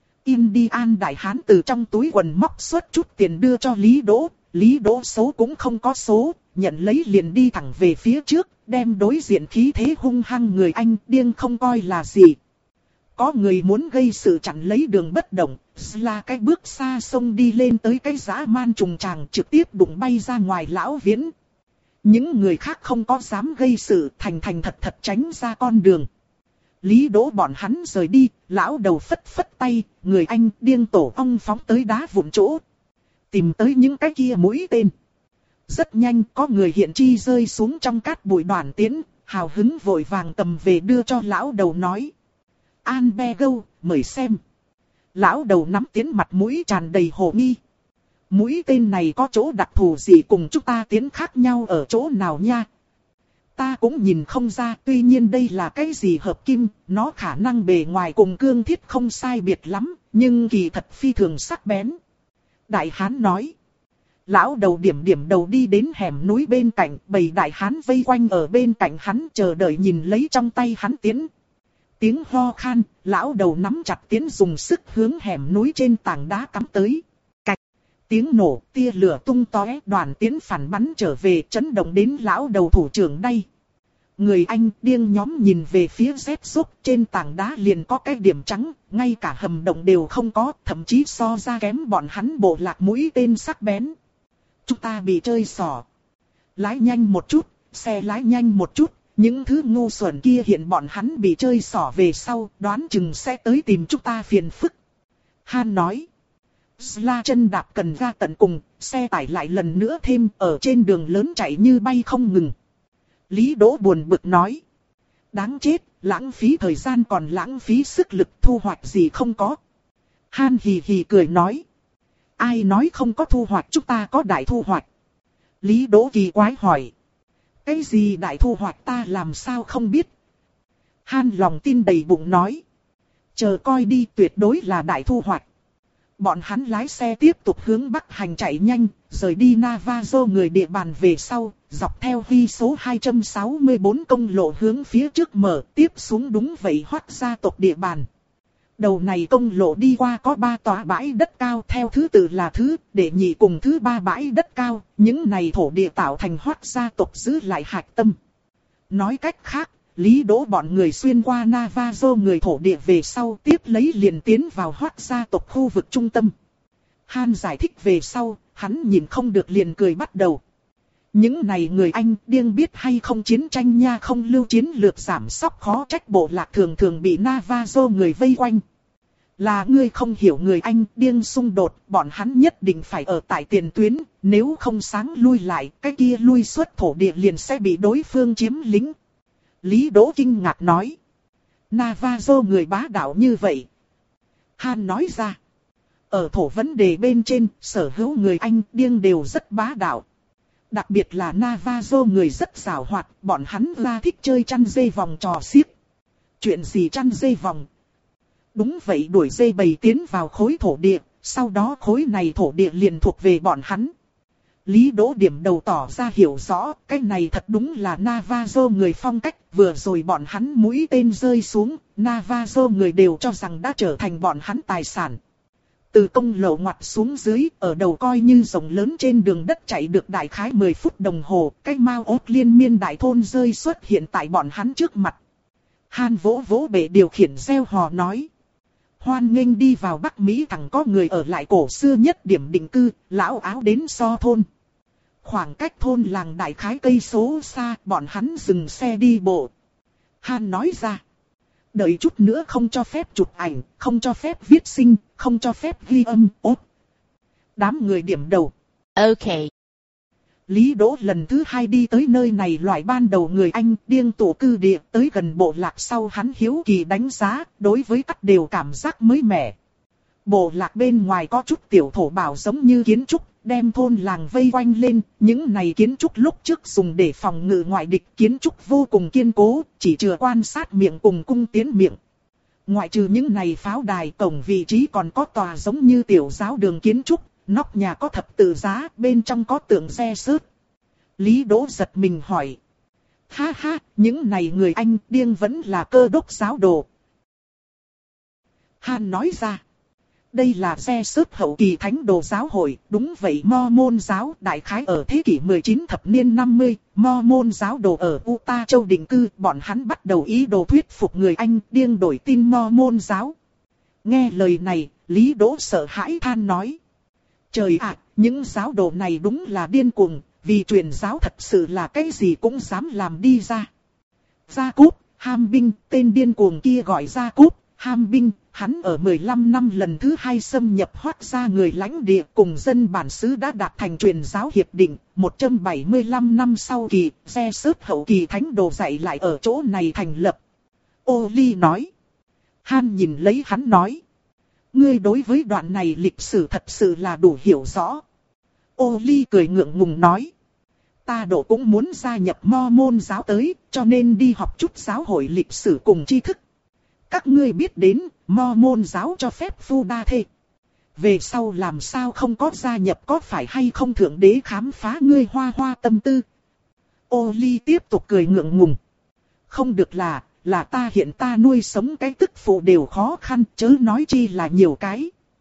Indian đại hán từ trong túi quần móc xuất chút tiền đưa cho Lý Đỗ, Lý Đỗ số cũng không có số, nhận lấy liền đi thẳng về phía trước, đem đối diện khí thế hung hăng người Anh điên không coi là gì. Có người muốn gây sự chặn lấy đường bất động, là cái bước xa sông đi lên tới cái dã man trùng tràng trực tiếp đụng bay ra ngoài lão Viễn. Những người khác không có dám gây sự, thành thành thật thật tránh ra con đường. Lý Đỗ bọn hắn rời đi, lão đầu phất phất tay, người Anh điên tổ ong phóng tới đá vụn chỗ. Tìm tới những cái kia mũi tên. Rất nhanh có người hiện chi rơi xuống trong cát bụi đoàn tiễn, hào hứng vội vàng cầm về đưa cho lão đầu nói. An Be Gâu, mời xem. Lão đầu nắm tiến mặt mũi tràn đầy hồ nghi. Mũi tên này có chỗ đặc thù gì cùng chúng ta tiến khác nhau ở chỗ nào nha? Ta cũng nhìn không ra, tuy nhiên đây là cái gì hợp kim, nó khả năng bề ngoài cùng cương thiết không sai biệt lắm, nhưng kỳ thật phi thường sắc bén. Đại hán nói. Lão đầu điểm điểm đầu đi đến hẻm núi bên cạnh, bầy đại hán vây quanh ở bên cạnh hắn chờ đợi nhìn lấy trong tay hắn tiến. Tiếng ho khan, lão đầu nắm chặt tiến dùng sức hướng hẻm núi trên tảng đá cắm tới. Cạch. Tiếng nổ, tia lửa tung tóe, đoàn tiễn phản bắn trở về, chấn động đến lão đầu thủ trưởng đây. Người Anh điên nhóm nhìn về phía Z-Sub, trên tảng đá liền có cái điểm trắng, ngay cả hầm động đều không có, thậm chí so ra kém bọn hắn bộ lạc mũi tên sắc bén. Chúng ta bị chơi xỏ. Lái nhanh một chút, xe lái nhanh một chút, những thứ ngu xuẩn kia hiện bọn hắn bị chơi xỏ về sau, đoán chừng sẽ tới tìm chúng ta phiền phức. Han nói. Sla chân đạp cần ga tận cùng, xe tải lại lần nữa thêm ở trên đường lớn chạy như bay không ngừng. Lý Đỗ buồn bực nói. Đáng chết, lãng phí thời gian còn lãng phí sức lực, thu hoạch gì không có. Han hì hì cười nói. Ai nói không có thu hoạch, chúng ta có đại thu hoạch. Lý Đỗ kỳ quái hỏi. Cái gì đại thu hoạch ta làm sao không biết. Han lòng tin đầy bụng nói. Chờ coi đi, tuyệt đối là đại thu hoạch. Bọn hắn lái xe tiếp tục hướng bắc hành chạy nhanh, rời đi Navajo người địa bàn về sau, dọc theo huy số hai trăm sáu mươi bốn công lộ hướng phía trước mở, tiếp xuống đúng vậy Hoắc gia tộc địa bàn. Đầu này công lộ đi qua có ba tòa bãi đất cao, theo thứ tự là thứ, đệ nhị cùng thứ ba bãi đất cao, những này thổ địa tạo thành Hoắc gia tộc giữ lại hạch tâm. Nói cách khác, Lý Đỗ bọn người xuyên qua Navajo người thổ địa về sau tiếp lấy liền tiến vào Hoắc gia tộc khu vực trung tâm. Han giải thích về sau, hắn nhìn không được liền cười bắt đầu. Những này người Anh điên biết hay không chiến tranh nha, không lưu chiến lược giảm sóc, khó trách bộ lạc thường thường bị Navajo người vây quanh. Là ngươi không hiểu người Anh điên xung đột, bọn hắn nhất định phải ở tại tiền tuyến, nếu không sáng lui lại, cái kia lui xuất thổ địa liền sẽ bị đối phương chiếm lĩnh. Lý Đỗ kinh ngạc nói. Navajo người bá đạo như vậy. Han nói ra. Ở thổ vấn đề bên trên, sở hữu người Anh điên đều rất bá đạo. Đặc biệt là Navajo người rất giàu hoạt, bọn hắn ra thích chơi chăn dê vòng trò xiếc. Chuyện gì chăn dê vòng? Đúng vậy, đuổi dê bầy tiến vào khối thổ địa, sau đó khối này thổ địa liền thuộc về bọn hắn. Lý Đỗ điểm đầu tỏ ra hiểu rõ, cái này thật đúng là Navajo người phong cách, vừa rồi bọn hắn mũi tên rơi xuống, Navajo người đều cho rằng đã trở thành bọn hắn tài sản. Từ công lộ ngoặt xuống dưới, ở đầu coi như rộng lớn trên đường đất chạy được đại khái mười phút đồng hồ, cái Mao ốt liên miên đại thôn rơi xuất hiện tại bọn hắn trước mặt. Han vỗ vỗ bệ điều khiển reo hò nói. Hoan nghênh đi vào Bắc Mỹ, thẳng có người ở lại cổ xưa nhất điểm định cư, lão áo đến so thôn. Khoảng cách thôn làng đại khái cây số xa, bọn hắn dừng xe đi bộ. Han nói ra. Đợi chút nữa không cho phép chụp ảnh, không cho phép viết sinh, không cho phép ghi âm, ốt. Đám người điểm đầu. Ok. Lý Đỗ lần thứ hai đi tới nơi này, loại ban đầu người Anh điên tổ cư địa, tới gần bộ lạc sau hắn hiếu kỳ đánh giá, đối với các đều cảm giác mới mẻ. Bộ lạc bên ngoài có chút tiểu thổ bảo giống như kiến trúc, đem thôn làng vây quanh lên, những này kiến trúc lúc trước dùng để phòng ngự ngoại địch, kiến trúc vô cùng kiên cố, chỉ chừa quan sát miệng cùng cung tiến miệng. Ngoại trừ những này pháo đài, cổng vị trí còn có tòa giống như tiểu giáo đường kiến trúc, nóc nhà có thập tự giá, bên trong có tượng xe sớt. Lý Đỗ giật mình hỏi. Ha ha, những này người Anh điên vẫn là Cơ đốc giáo đồ. Han nói ra. Đây là xe sớt hậu kỳ thánh đồ giáo hội, đúng vậy, Mormon giáo đại khái ở thế kỷ mười chín thập niên năm mươi, Mormon giáo đồ ở Utah châu định cư, bọn hắn bắt đầu ý đồ thuyết phục người Anh điên đổi tin Mormon giáo. Nghe lời này, Lý Đỗ sợ hãi than nói. Trời ạ, những giáo đồ này đúng là điên cuồng, vì truyền giáo thật sự là cái gì cũng dám làm đi ra. Gia Cúp, Ham Binh, tên điên cuồng kia gọi Gia Cúp, Ham Binh, hắn ở mười lăm năm lần thứ hai xâm nhập Hoắc gia người lãnh địa, cùng dân bản xứ đã đạt thành truyền giáo hiệp định, một trăm bảy mươi lăm năm sau kỳ, xe sớt hậu kỳ thánh đồ dạy lại ở chỗ này thành lập. Ô Ly nói. Han nhìn lấy hắn nói. Ngươi đối với đoạn này lịch sử thật sự là đủ hiểu rõ. Ô Ly cười ngượng ngùng nói. Ta độ cũng muốn gia nhập Mormon giáo tới, cho nên đi học chút giáo hội lịch sử cùng tri thức. Các ngươi biết đến, Mormon giáo cho phép phu đa thê. Về sau làm sao không có gia nhập, có phải hay không thượng đế khám phá ngươi hoa hoa tâm tư. Ô Ly tiếp tục cười ngượng ngùng. Không được là, là ta hiện ta nuôi sống cái tức phụ đều khó khăn, chớ nói chi là nhiều cái.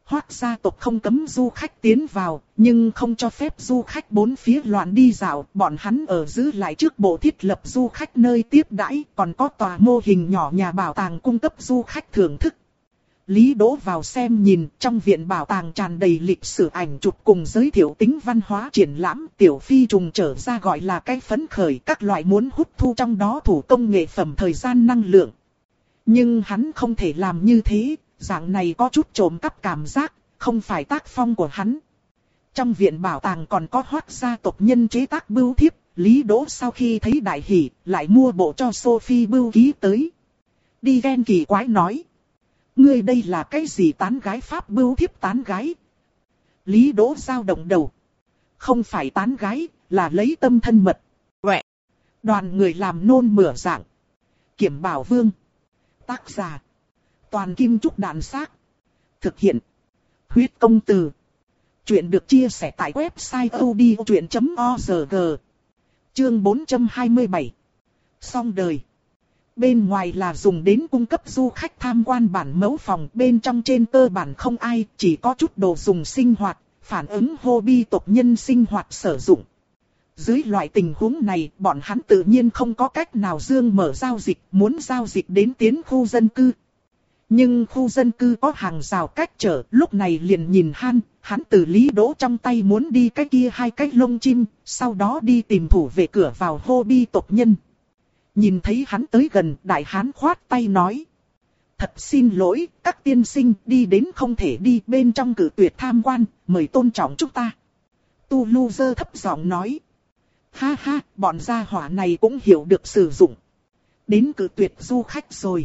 Hoác gia tộc không cấm du khách tiến vào, nhưng không cho phép du khách bốn phía loạn đi dạo. Bọn hắn ở giữ lại trước bộ thiết lập du khách nơi tiếp đãi, còn có tòa mô hình nhỏ nhà bảo tàng cung cấp du khách thưởng thức. Lý Đỗ vào xem nhìn, trong viện bảo tàng tràn đầy lịch sử ảnh chụp cùng giới thiệu tính văn hóa triển lãm. Tiểu Phi trùng trở ra gọi là cái phấn khởi, các loại muốn hút thu trong đó thủ công nghệ phẩm thời gian năng lượng. Nhưng hắn không thể làm như thế, dạng này có chút trộm cắp cảm giác, không phải tác phong của hắn. Trong viện bảo tàng còn có Hoác gia tộc nhân chế tác bưu thiếp, Lý Đỗ sau khi thấy đại hỉ, lại mua bộ cho Sophie bưu ký tới. Đi ghen kỳ quái nói. Ngươi đây là cái gì tán gái pháp bưu thiếp tán gái? Lý Đỗ dao động đầu. Không phải tán gái, là lấy tâm thân mật. Quẹ. Đoàn người làm nôn mửa dạng. Kiểm Bảo Vương. Tác giả. Toàn Kim Trúc Đạn Xác. Thực hiện. Huyết Công Từ. Chuyện được chia sẻ tại website odchuyện chấm org. Chương bốn trăm hai mươi bảy. Xong đời. Bên ngoài là dùng đến cung cấp du khách tham quan bản mẫu phòng, bên trong trên cơ bản không ai, chỉ có chút đồ dùng sinh hoạt, phản ứng hobby tộc nhân sinh hoạt sử dụng. Dưới loại tình huống này, bọn hắn tự nhiên không có cách nào dương mở giao dịch, muốn giao dịch đến tiến khu dân cư. Nhưng khu dân cư có hàng rào cách trở, lúc này liền nhìn Han, hắn từ Lý Đỗ trong tay muốn đi cái kia hai cái lông chim, sau đó đi tìm thủ về cửa vào hobby tộc nhân. Nhìn thấy hắn tới gần, đại hán khoát tay nói. Thật xin lỗi, các tiên sinh đi đến không thể đi bên trong cử tuyệt tham quan, mời tôn trọng chúng ta. Tu Lu dơ thấp giọng nói. Ha ha, bọn gia hỏa này cũng hiểu được sử dụng. Đến cử tuyệt du khách rồi.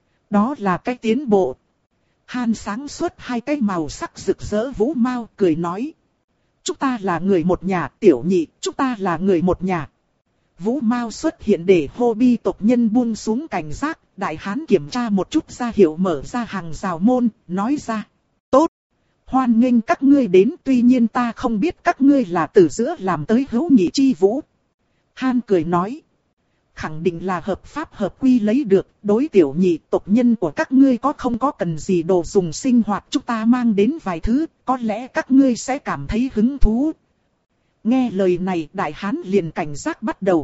Đó là cái tiến bộ. Han sáng suốt hai cái màu sắc rực rỡ vũ mau cười nói. Chúng ta là người một nhà, tiểu nhị, chúng ta là người một nhà. Vũ Mao xuất hiện để hobby tộc nhân buông xuống cảnh giác, đại hán kiểm tra một chút ra hiệu mở ra hàng rào môn, nói ra. Tốt! Hoan nghênh các ngươi đến, tuy nhiên ta không biết các ngươi là từ giữa làm tới hữu nhị chi vũ. Han cười nói. Khẳng định là hợp pháp hợp quy lấy được, đối tiểu nhị tộc nhân của các ngươi có không có cần gì đồ dùng sinh hoạt, chúng ta mang đến vài thứ, có lẽ các ngươi sẽ cảm thấy hứng thú. Nghe lời này, đại hán liền cảnh giác bắt đầu.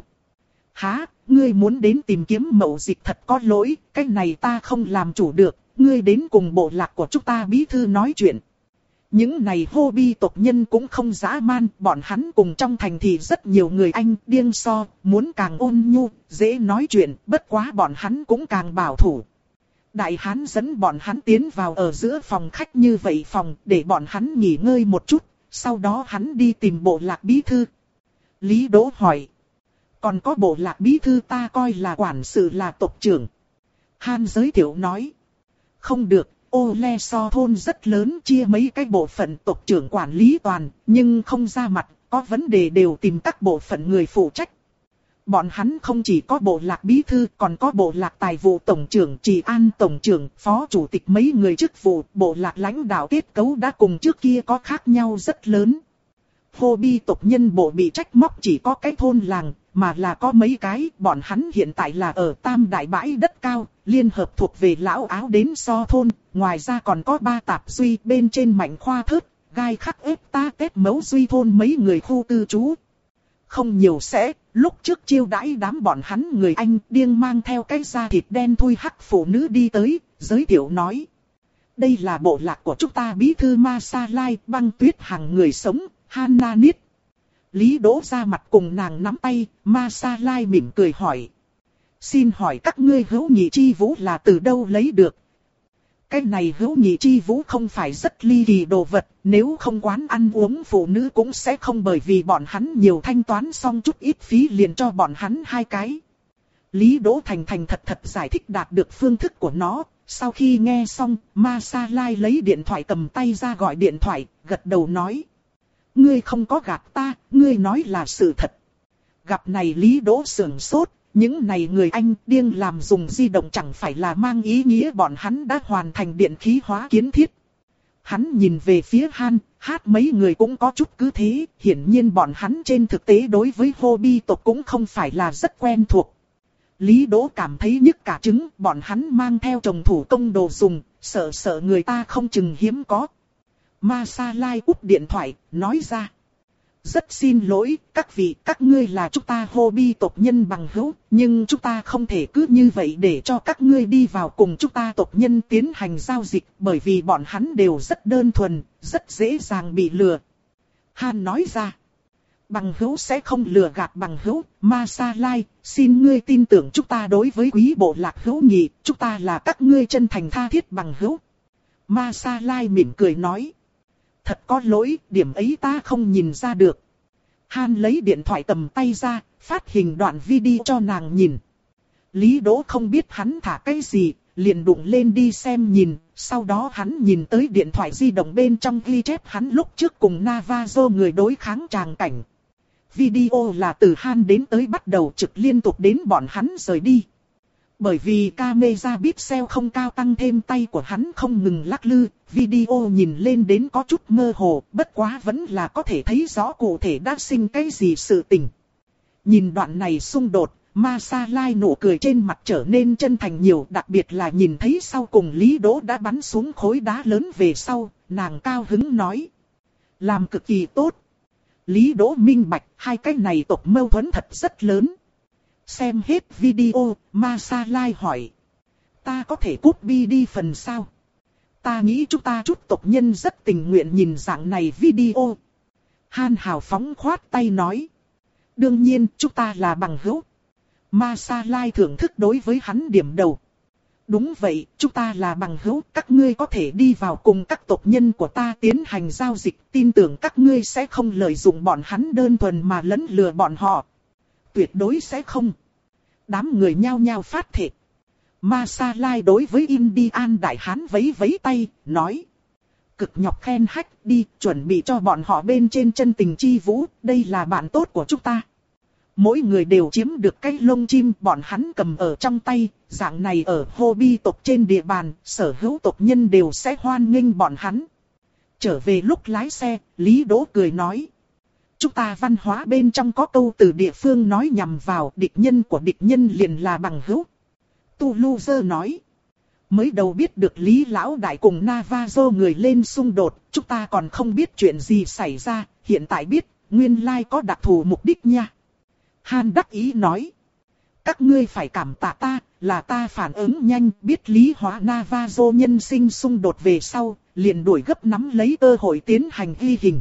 Hả, ngươi muốn đến tìm kiếm mậu dịch thật có lỗi, cái này ta không làm chủ được, ngươi đến cùng bộ lạc của chúng ta bí thư nói chuyện. Những này hobby tộc nhân cũng không dã man, bọn hắn cùng trong thành thì rất nhiều người Anh điên so, muốn càng ôn nhu, dễ nói chuyện, bất quá bọn hắn cũng càng bảo thủ. Đại hán dẫn bọn hắn tiến vào ở giữa phòng khách như vậy phòng, để bọn hắn nghỉ ngơi một chút. Sau đó hắn đi tìm bộ lạc bí thư. Lý Đỗ hỏi. Còn có bộ lạc bí thư ta coi là quản sự là tộc trưởng. Han giới thiệu nói. Không được, Ô Le So thôn rất lớn chia mấy cái bộ phận tộc trưởng quản lý toàn, nhưng không ra mặt, có vấn đề đều tìm các bộ phận người phụ trách. Bọn hắn không chỉ có bộ lạc bí thư, còn có bộ lạc tài vụ tổng trưởng, trị an tổng trưởng, phó chủ tịch mấy người chức vụ, bộ lạc lãnh đạo kết cấu đã cùng trước kia có khác nhau rất lớn. Hobby tộc nhân bộ bị trách móc chỉ có cái thôn làng, mà là có mấy cái, bọn hắn hiện tại là ở Tam Đại bãi đất cao, liên hợp thuộc về lão áo đến So thôn, ngoài ra còn có ba tạp duy bên trên Mạnh Khoa Thớt, Gai Khắc ép ta Tết Mấu Duy thôn mấy người khu cư trú. Không nhiều sẽ, lúc trước chiêu đãi đám bọn hắn người Anh điên mang theo cái da thịt đen thui hắc phụ nữ đi tới, giới thiệu nói. Đây là bộ lạc của chúng ta bí thư Ma Sa Lai, Băng Tuyết hàng người sống, Hanna Niết. Lý Đỗ ra mặt cùng nàng nắm tay, Ma Sa Lai mỉm cười hỏi. Xin hỏi các ngươi hữu nhị chi vũ là từ đâu lấy được? Cái này hữu nhị chi vũ không phải rất ly kỳ đồ vật, nếu không quán ăn uống phụ nữ cũng sẽ không bởi vì bọn hắn nhiều thanh toán xong chút ít phí liền cho bọn hắn hai cái. Lý Đỗ thành thành thật thật giải thích đạt được phương thức của nó, sau khi nghe xong, Ma Sa Lai lấy điện thoại cầm tay ra gọi điện thoại, gật đầu nói. Ngươi không có gạt ta, ngươi nói là sự thật. Gặp này Lý Đỗ sửng sốt. Những này người Anh điên làm dùng di động chẳng phải là mang ý nghĩa bọn hắn đã hoàn thành điện khí hóa kiến thiết. Hắn nhìn về phía Han, Hát mấy người cũng có chút cứ thế, hiển nhiên bọn hắn trên thực tế đối với hobby tộc cũng không phải là rất quen thuộc. Lý Đỗ cảm thấy nhức cả trứng, bọn hắn mang theo trồng thủ công đồ dùng, sợ sợ người ta không chừng hiếm có. Ma Sa Lai cúp điện thoại, nói ra. Rất xin lỗi, các vị, các ngươi là chúng ta Hobby tộc nhân bằng hữu, nhưng chúng ta không thể cứ như vậy để cho các ngươi đi vào cùng chúng ta tộc nhân tiến hành giao dịch, bởi vì bọn hắn đều rất đơn thuần, rất dễ dàng bị lừa. Han nói ra. Bằng hữu sẽ không lừa gạt bằng hữu, Ma Sa Lai, xin ngươi tin tưởng chúng ta đối với quý bộ lạc hữu nghị, chúng ta là các ngươi chân thành tha thiết bằng hữu. Ma Sa Lai mỉm cười nói. Thật có lỗi, điểm ấy ta không nhìn ra được. Han lấy điện thoại cầm tay ra, phát hình đoạn video cho nàng nhìn. Lý Đỗ không biết hắn thả cái gì, liền đụng lên đi xem nhìn, sau đó hắn nhìn tới điện thoại di động bên trong ghi chép hắn lúc trước cùng Navajo người đối kháng tràng cảnh. Video là từ Han đến tới bắt đầu trực liên tục đến bọn hắn rời đi. Bởi vì camera pixel không cao tăng thêm tay của hắn không ngừng lắc lư, video nhìn lên đến có chút mơ hồ, bất quá vẫn là có thể thấy rõ cụ thể đã sinh cái gì sự tình. Nhìn đoạn này xung đột, Ma Sa Lai nụ cười trên mặt trở nên chân thành nhiều, đặc biệt là nhìn thấy sau cùng Lý Đỗ đã bắn xuống khối đá lớn về sau, nàng cao hứng nói. Làm cực kỳ tốt. Lý Đỗ minh bạch, hai cái này tộc mâu thuẫn thật rất lớn. Xem hết video, Ma Sa Lai hỏi. Ta có thể copy đi phần sao? Ta nghĩ chúng ta chút tộc nhân rất tình nguyện nhìn dạng này video. Han hào phóng khoát tay nói. Đương nhiên, chúng ta là bằng hữu. Ma Sa Lai thưởng thức đối với hắn điểm đầu. Đúng vậy, chúng ta là bằng hữu, các ngươi có thể đi vào cùng các tộc nhân của ta tiến hành giao dịch, tin tưởng các ngươi sẽ không lợi dụng bọn hắn đơn thuần mà lẫn lừa bọn họ. Tuyệt đối sẽ không. Đám người nhao nhao phát thệ. Ma Sa Lai đối với Indian Đại Hán vẫy vẫy tay, nói. Cực nhọc khen hách đi, chuẩn bị cho bọn họ bên trên chân tình chi vũ, đây là bạn tốt của chúng ta. Mỗi người đều chiếm được cái lông chim bọn hắn cầm ở trong tay, dạng này ở Hobby tộc trên địa bàn, sở hữu tộc nhân đều sẽ hoan nghênh bọn hắn. Trở về lúc lái xe, Lý Đỗ cười nói. Chúng ta văn hóa bên trong có câu từ địa phương nói nhằm vào địch nhân của địch nhân liền là bằng hữu. Tu Lu Dơ nói. Mới đầu biết được Lý Lão Đại cùng Navajo người lên xung đột, chúng ta còn không biết chuyện gì xảy ra, hiện tại biết, nguyên lai có đặc thù mục đích nha. Han đắc ý nói. Các ngươi phải cảm tạ ta, là ta phản ứng nhanh, biết Lý hóa Navajo nhân sinh xung đột về sau, liền đuổi gấp nắm lấy cơ hội tiến hành ghi hình.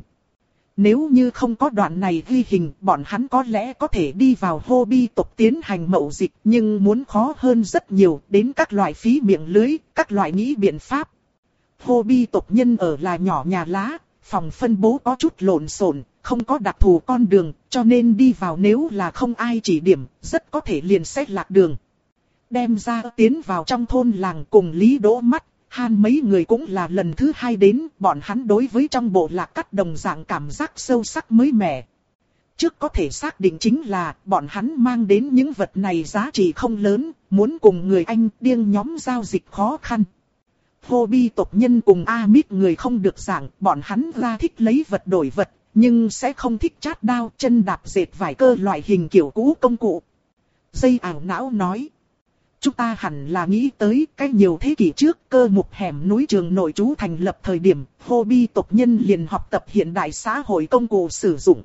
Nếu như không có đoạn này ghi hình, bọn hắn có lẽ có thể đi vào Hobby tộc tiến hành mậu dịch, nhưng muốn khó hơn rất nhiều, đến các loại phí miệng lưới, các loại nghĩ biện pháp. Hobby tộc nhân ở là nhỏ nhà lá, phòng phân bố có chút lộn xộn, không có đặc thù con đường, cho nên đi vào nếu là không ai chỉ điểm, rất có thể liền sẽ lạc đường. Đem ra tiến vào trong thôn làng cùng Lý Đỗ mắt. Han mấy người cũng là lần thứ hai đến, bọn hắn đối với trong bộ lạc cắt đồng dạng cảm giác sâu sắc mới mẻ. Trước có thể xác định chính là, bọn hắn mang đến những vật này giá trị không lớn, muốn cùng người Anh điên nhóm giao dịch khó khăn. Hobby tộc nhân cùng Amit người không được giảng, bọn hắn ra thích lấy vật đổi vật, nhưng sẽ không thích chát đao, chân đạp dệt vải cơ loại hình kiểu cũ công cụ. Dây ảo não nói. Chúng ta hẳn là nghĩ tới cái nhiều thế kỷ trước cơ mục hẻm núi Trường Nội trú thành lập thời điểm, Hobby tộc nhân liền học tập hiện đại xã hội công cụ sử dụng.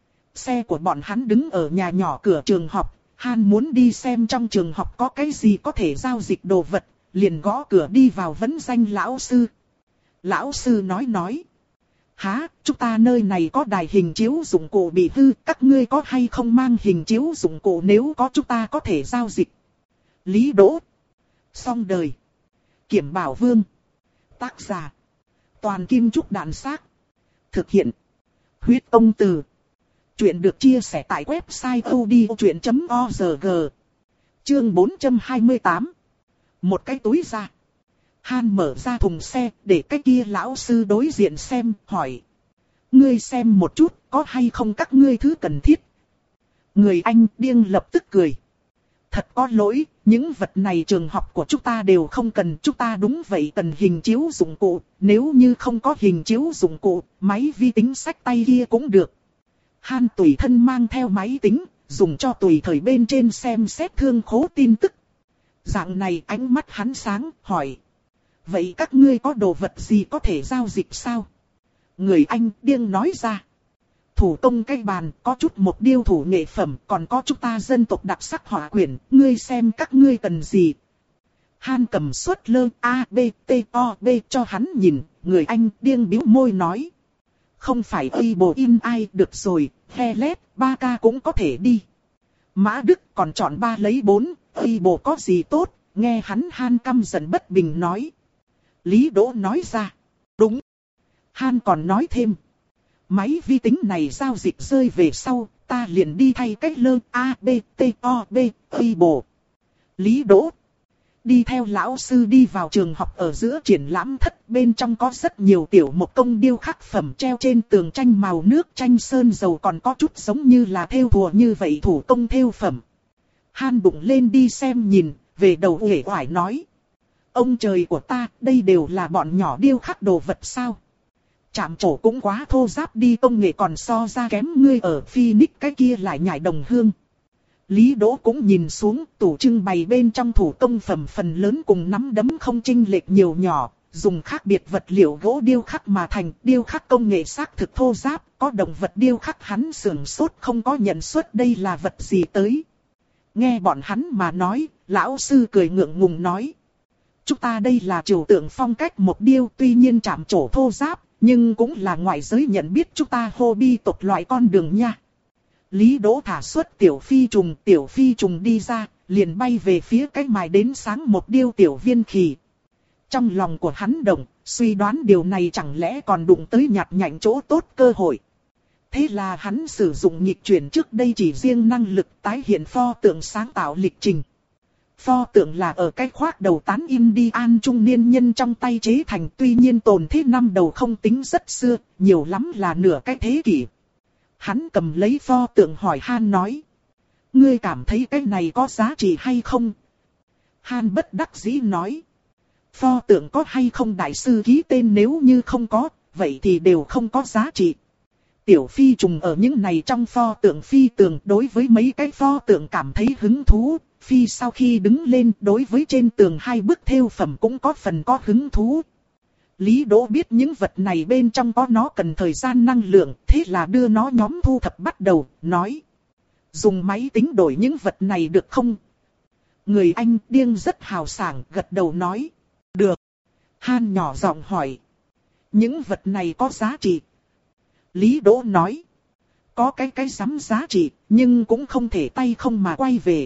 Xe của bọn hắn đứng ở nhà nhỏ cửa trường học, Han muốn đi xem trong trường học có cái gì có thể giao dịch đồ vật, liền gõ cửa đi vào vấn danh lão sư. Lão sư nói nói. Hả, chúng ta nơi này có đài hình chiếu dụng cụ bị hư, các ngươi có hay không mang hình chiếu dụng cụ, nếu có chúng ta có thể giao dịch. Lý Đỗ. Xong đời. Kiểm Bảo Vương. Tác giả. Toàn Kim Trúc Đạn Xác. Thực hiện. Huyết Ông Từ. Chuyện được chia sẻ tại website odchuyện chấm org. Chương bốn trăm hai mươi tám. Một cái túi ra. Han mở ra thùng xe để cái kia lão sư đối diện xem, hỏi. Ngươi xem một chút, có hay không các ngươi thứ cần thiết. Người Anh điên lập tức cười. Thật có lỗi, những vật này trường học của chúng ta đều không cần, chúng ta đúng vậy cần hình chiếu dụng cụ, nếu như không có hình chiếu dụng cụ, máy vi tính xách tay kia cũng được. Han tùy thân mang theo máy tính, dùng cho tùy thời bên trên xem xét thương khố tin tức. Dạng này ánh mắt hắn sáng, hỏi. Vậy các ngươi có đồ vật gì có thể giao dịch sao? Người anh điên nói ra. Thủ công cái bàn có chút một điêu thủ nghệ phẩm, còn có chúng ta dân tộc đặc sắc họa quyển, ngươi xem các ngươi cần gì. Han cầm suất lơ A, B, T, O, B cho hắn nhìn, người anh điên bĩu môi nói. Không phải Weibo in ai được rồi, Helet, ba K cũng có thể đi. Mã Đức còn chọn ba lấy bốn, Weibo có gì tốt, nghe hắn Han căm giận bất bình nói. Lý Đỗ nói ra. Đúng. Han còn nói thêm. Máy vi tính này giao dịch rơi về sau, ta liền đi thay cách lơ A, B, T, O, B, Weibo. Lý Đỗ. Đi theo lão sư đi vào trường học ở giữa triển lãm thất, bên trong có rất nhiều tiểu một công điêu khắc phẩm treo trên tường tranh màu nước tranh sơn dầu, còn có chút giống như là thêu thùa như vậy thủ công thêu phẩm. Han đụng lên đi xem nhìn, về đầu uể oải nói. Ông trời của ta, đây đều là bọn nhỏ điêu khắc đồ vật sao? Chạm trổ cũng quá thô ráp đi, công nghệ còn so ra kém ngươi ở Phoenix cái kia lại nhảy đồng hương. Lý Đỗ cũng nhìn xuống, tủ trưng bày bên trong thủ công phẩm phần lớn cùng nắm đấm không chênh lệch nhiều nhỏ, dùng khác biệt vật liệu gỗ điêu khắc mà thành, điêu khắc công nghệ xác thực thô ráp, có động vật điêu khắc hắn sườn sốt không có nhận xuất đây là vật gì tới. Nghe bọn hắn mà nói, lão sư cười ngượng ngùng nói. Chúng ta đây là trừu tượng phong cách một điêu, tuy nhiên chạm trổ thô ráp, nhưng cũng là ngoại giới nhận biết chúng ta hobby tộc loại con đường nha. Lý Đỗ thả xuất tiểu phi trùng, tiểu phi trùng đi ra, liền bay về phía cái mài đến sáng một điêu tiểu viên khỉ. Trong lòng của hắn động, suy đoán điều này chẳng lẽ còn đụng tới nhặt nhạnh chỗ tốt cơ hội. Thế là hắn sử dụng nghịch chuyển trước đây chỉ riêng năng lực tái hiện pho tượng sáng tạo lịch trình. Pho tượng là ở cái khoác đầu tán Indian trung niên nhân trong tay chế thành, tuy nhiên tồn thế năm đầu không tính rất xưa, nhiều lắm là nửa cái thế kỷ. Hắn cầm lấy pho tượng hỏi Han nói. Ngươi cảm thấy cái này có giá trị hay không? Han bất đắc dĩ nói. Pho tượng có hay không đại sư ký tên, nếu như không có, vậy thì đều không có giá trị. Tiểu phi trùng ở những này trong pho tượng phi tường, đối với mấy cái pho tượng cảm thấy hứng thú. Phi sau khi đứng lên, đối với trên tường hai bức thêu phẩm cũng có phần có hứng thú. Lý Đỗ biết những vật này bên trong có nó cần thời gian năng lượng, thế là đưa nó nhóm thu thập bắt đầu, nói. Dùng máy tính đổi những vật này được không? Người anh điên rất hào sảng, gật đầu nói. Được. Han nhỏ giọng hỏi. Những vật này có giá trị? Lý Đỗ nói. Có cái cái sắm giá trị, nhưng cũng không thể tay không mà quay về.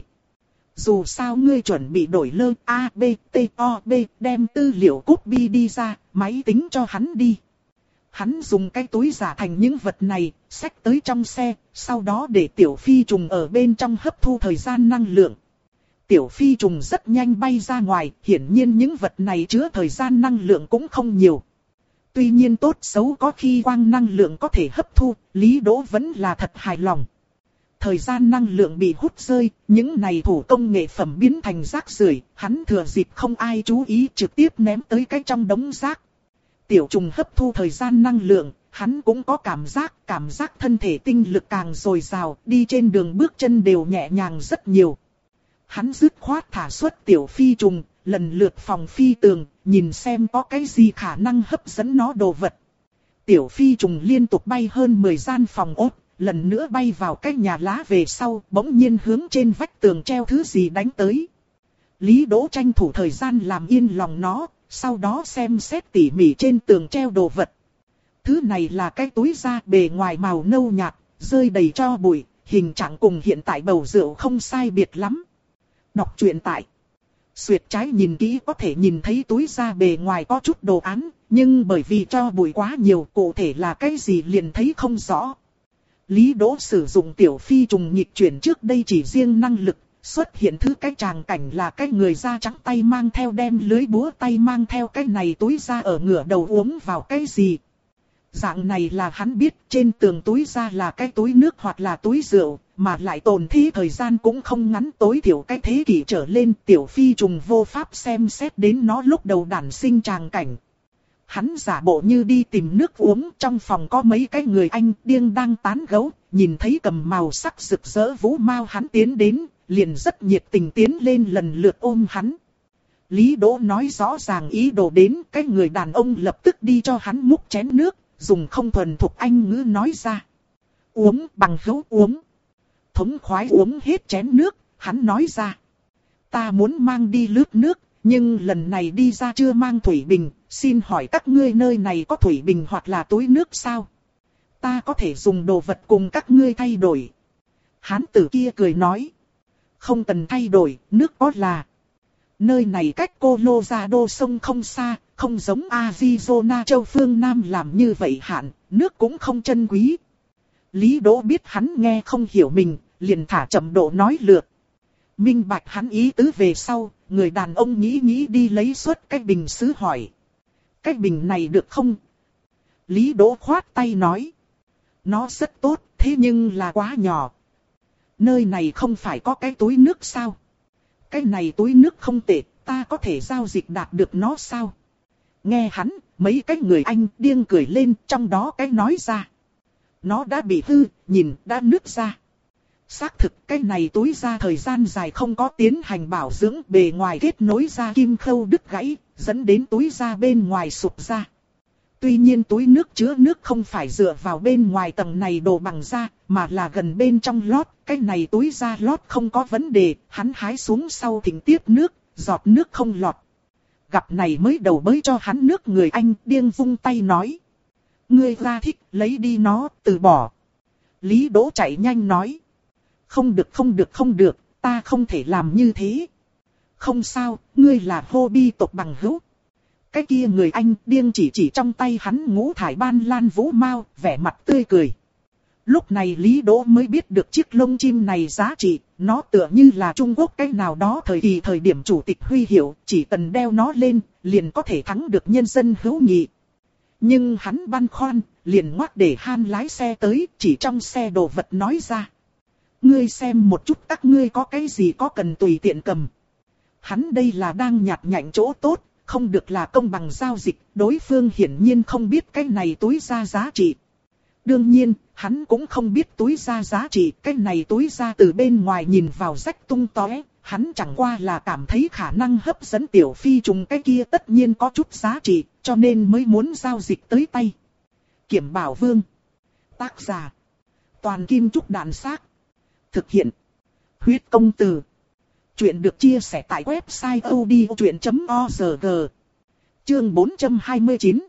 Dù sao ngươi chuẩn bị đổi lơ A, B, T, O, B, đem tư liệu copy đi ra, máy tính cho hắn đi. Hắn dùng cái túi giả thành những vật này, xách tới trong xe, sau đó để tiểu phi trùng ở bên trong hấp thu thời gian năng lượng. Tiểu phi trùng rất nhanh bay ra ngoài, hiển nhiên những vật này chứa thời gian năng lượng cũng không nhiều. Tuy nhiên tốt xấu có khi quang năng lượng có thể hấp thu, Lý Đỗ vẫn là thật hài lòng. Thời gian năng lượng bị hút rơi, những này thủ công nghệ phẩm biến thành rác rưởi, hắn thừa dịp không ai chú ý trực tiếp ném tới cái trong đống rác. Tiểu trùng hấp thu thời gian năng lượng, hắn cũng có cảm giác, cảm giác thân thể tinh lực càng dồi dào, đi trên đường bước chân đều nhẹ nhàng rất nhiều. Hắn dứt khoát thả xuất tiểu phi trùng, lần lượt phòng phi tường, nhìn xem có cái gì khả năng hấp dẫn nó đồ vật. Tiểu phi trùng liên tục bay hơn mười gian phòng ốt. Lần nữa bay vào cái nhà lá về sau, bỗng nhiên hướng trên vách tường treo thứ gì đánh tới. Lý Đỗ tranh thủ thời gian làm yên lòng nó, sau đó xem xét tỉ mỉ trên tường treo đồ vật. Thứ này là cái túi da bề ngoài màu nâu nhạt, rơi đầy tro bụi, hình trạng cùng hiện tại bầu rượu không sai biệt lắm. Đọc truyện tại Xuyệt trái nhìn kỹ có thể nhìn thấy túi da bề ngoài có chút đồ án, nhưng bởi vì tro bụi quá nhiều, cụ thể là cái gì liền thấy không rõ. Lý Đỗ sử dụng tiểu phi trùng nghịch chuyển trước đây chỉ riêng năng lực, xuất hiện thứ cái tràng cảnh là cái người da trắng tay mang theo đem lưới búa tay mang theo cái này túi da ở ngửa đầu uống vào cái gì. Dạng này là hắn biết trên tường túi da là cái túi nước hoặc là túi rượu, mà lại tồn thế thời gian cũng không ngắn, tối thiểu cái thế kỷ trở lên. Tiểu phi trùng vô pháp xem xét đến nó lúc đầu đản sinh tràng cảnh. Hắn giả bộ như đi tìm nước uống, trong phòng có mấy cái người anh điên đang tán gẫu, nhìn thấy cầm màu sắc rực rỡ vũ mao hắn tiến đến, liền rất nhiệt tình tiến lên lần lượt ôm hắn. Lý Đỗ nói rõ ràng ý đồ đến, cái người đàn ông lập tức đi cho hắn múc chén nước, dùng không thuần thục Anh ngữ nói ra. Uống bằng hữu uống. Thống khoái uống hết chén nước, hắn nói ra. Ta muốn mang đi lướt nước, nhưng lần này đi ra chưa mang thủy bình, xin hỏi các ngươi nơi này có thủy bình hoặc là túi nước sao? Ta có thể dùng đồ vật cùng các ngươi thay đổi. Hán tử kia cười nói. Không cần thay đổi, nước có là. Nơi này cách Colorado sông không xa, không giống Arizona châu phương Nam làm như vậy hạn, nước cũng không chân quý. Lý Đỗ biết hắn nghe không hiểu mình, liền thả chậm độ nói lượt. Minh bạch hắn ý tứ về sau, người đàn ông nghĩ nghĩ đi lấy suốt cái bình sứ hỏi. Cái bình này được không? Lý Đỗ khoát tay nói. Nó rất tốt, thế nhưng là quá nhỏ. Nơi này không phải có cái túi nước sao? Cái này túi nước không tệ, ta có thể giao dịch đạt được nó sao? Nghe hắn, mấy cái người Anh điên cười lên, trong đó cái nói ra. Nó đã bị hư, nhìn, đã nứt ra. Xác thực cái này túi ra thời gian dài không có tiến hành bảo dưỡng, bề ngoài kết nối ra kim khâu đứt gãy, dẫn đến túi ra bên ngoài sụp ra. Tuy nhiên túi nước chứa nước không phải dựa vào bên ngoài tầng này đồ bằng da, mà là gần bên trong lót. Cái này túi da lót không có vấn đề, hắn hái xuống sau thỉnh tiếp nước, giọt nước không lọt. Gặp này mới đầu bới cho hắn nước người Anh điên vung tay nói. Ngươi ra thích, lấy đi nó, từ bỏ. Lý Đỗ chạy nhanh nói. Không được không được không được, ta không thể làm như thế. Không sao, ngươi là hobby tộc bằng hữu. Cái kia người Anh điên chỉ chỉ trong tay hắn ngũ thải ban lan vũ mao, vẻ mặt tươi cười. Lúc này Lý Đỗ mới biết được chiếc lông chim này giá trị, nó tựa như là Trung Quốc cái nào đó thời kỳ thời điểm chủ tịch huy hiệu, chỉ cần đeo nó lên, liền có thể thắng được nhân dân hữu nghị. Nhưng hắn băn khoăn, liền ngoắc để Han lái xe tới, chỉ trong xe đồ vật nói ra. Ngươi xem một chút các ngươi có cái gì có cần tùy tiện cầm. Hắn đây là đang nhặt nhạnh chỗ tốt, không được là công bằng giao dịch, đối phương hiển nhiên không biết cái này túi ra giá trị. Đương nhiên, hắn cũng không biết túi ra giá trị, cái này túi ra từ bên ngoài nhìn vào rách tung tóe, hắn chẳng qua là cảm thấy khả năng hấp dẫn tiểu phi trùng cái kia tất nhiên có chút giá trị, cho nên mới muốn giao dịch tới tay. Kiểm Bảo Vương. Tác giả. Toàn Kim Trúc Đàn Xác. Thực hiện. Huyết Công Từ. Chuyện được chia sẻ tại website odchuyện chấm org. Chương bốn trăm hai mươi chín.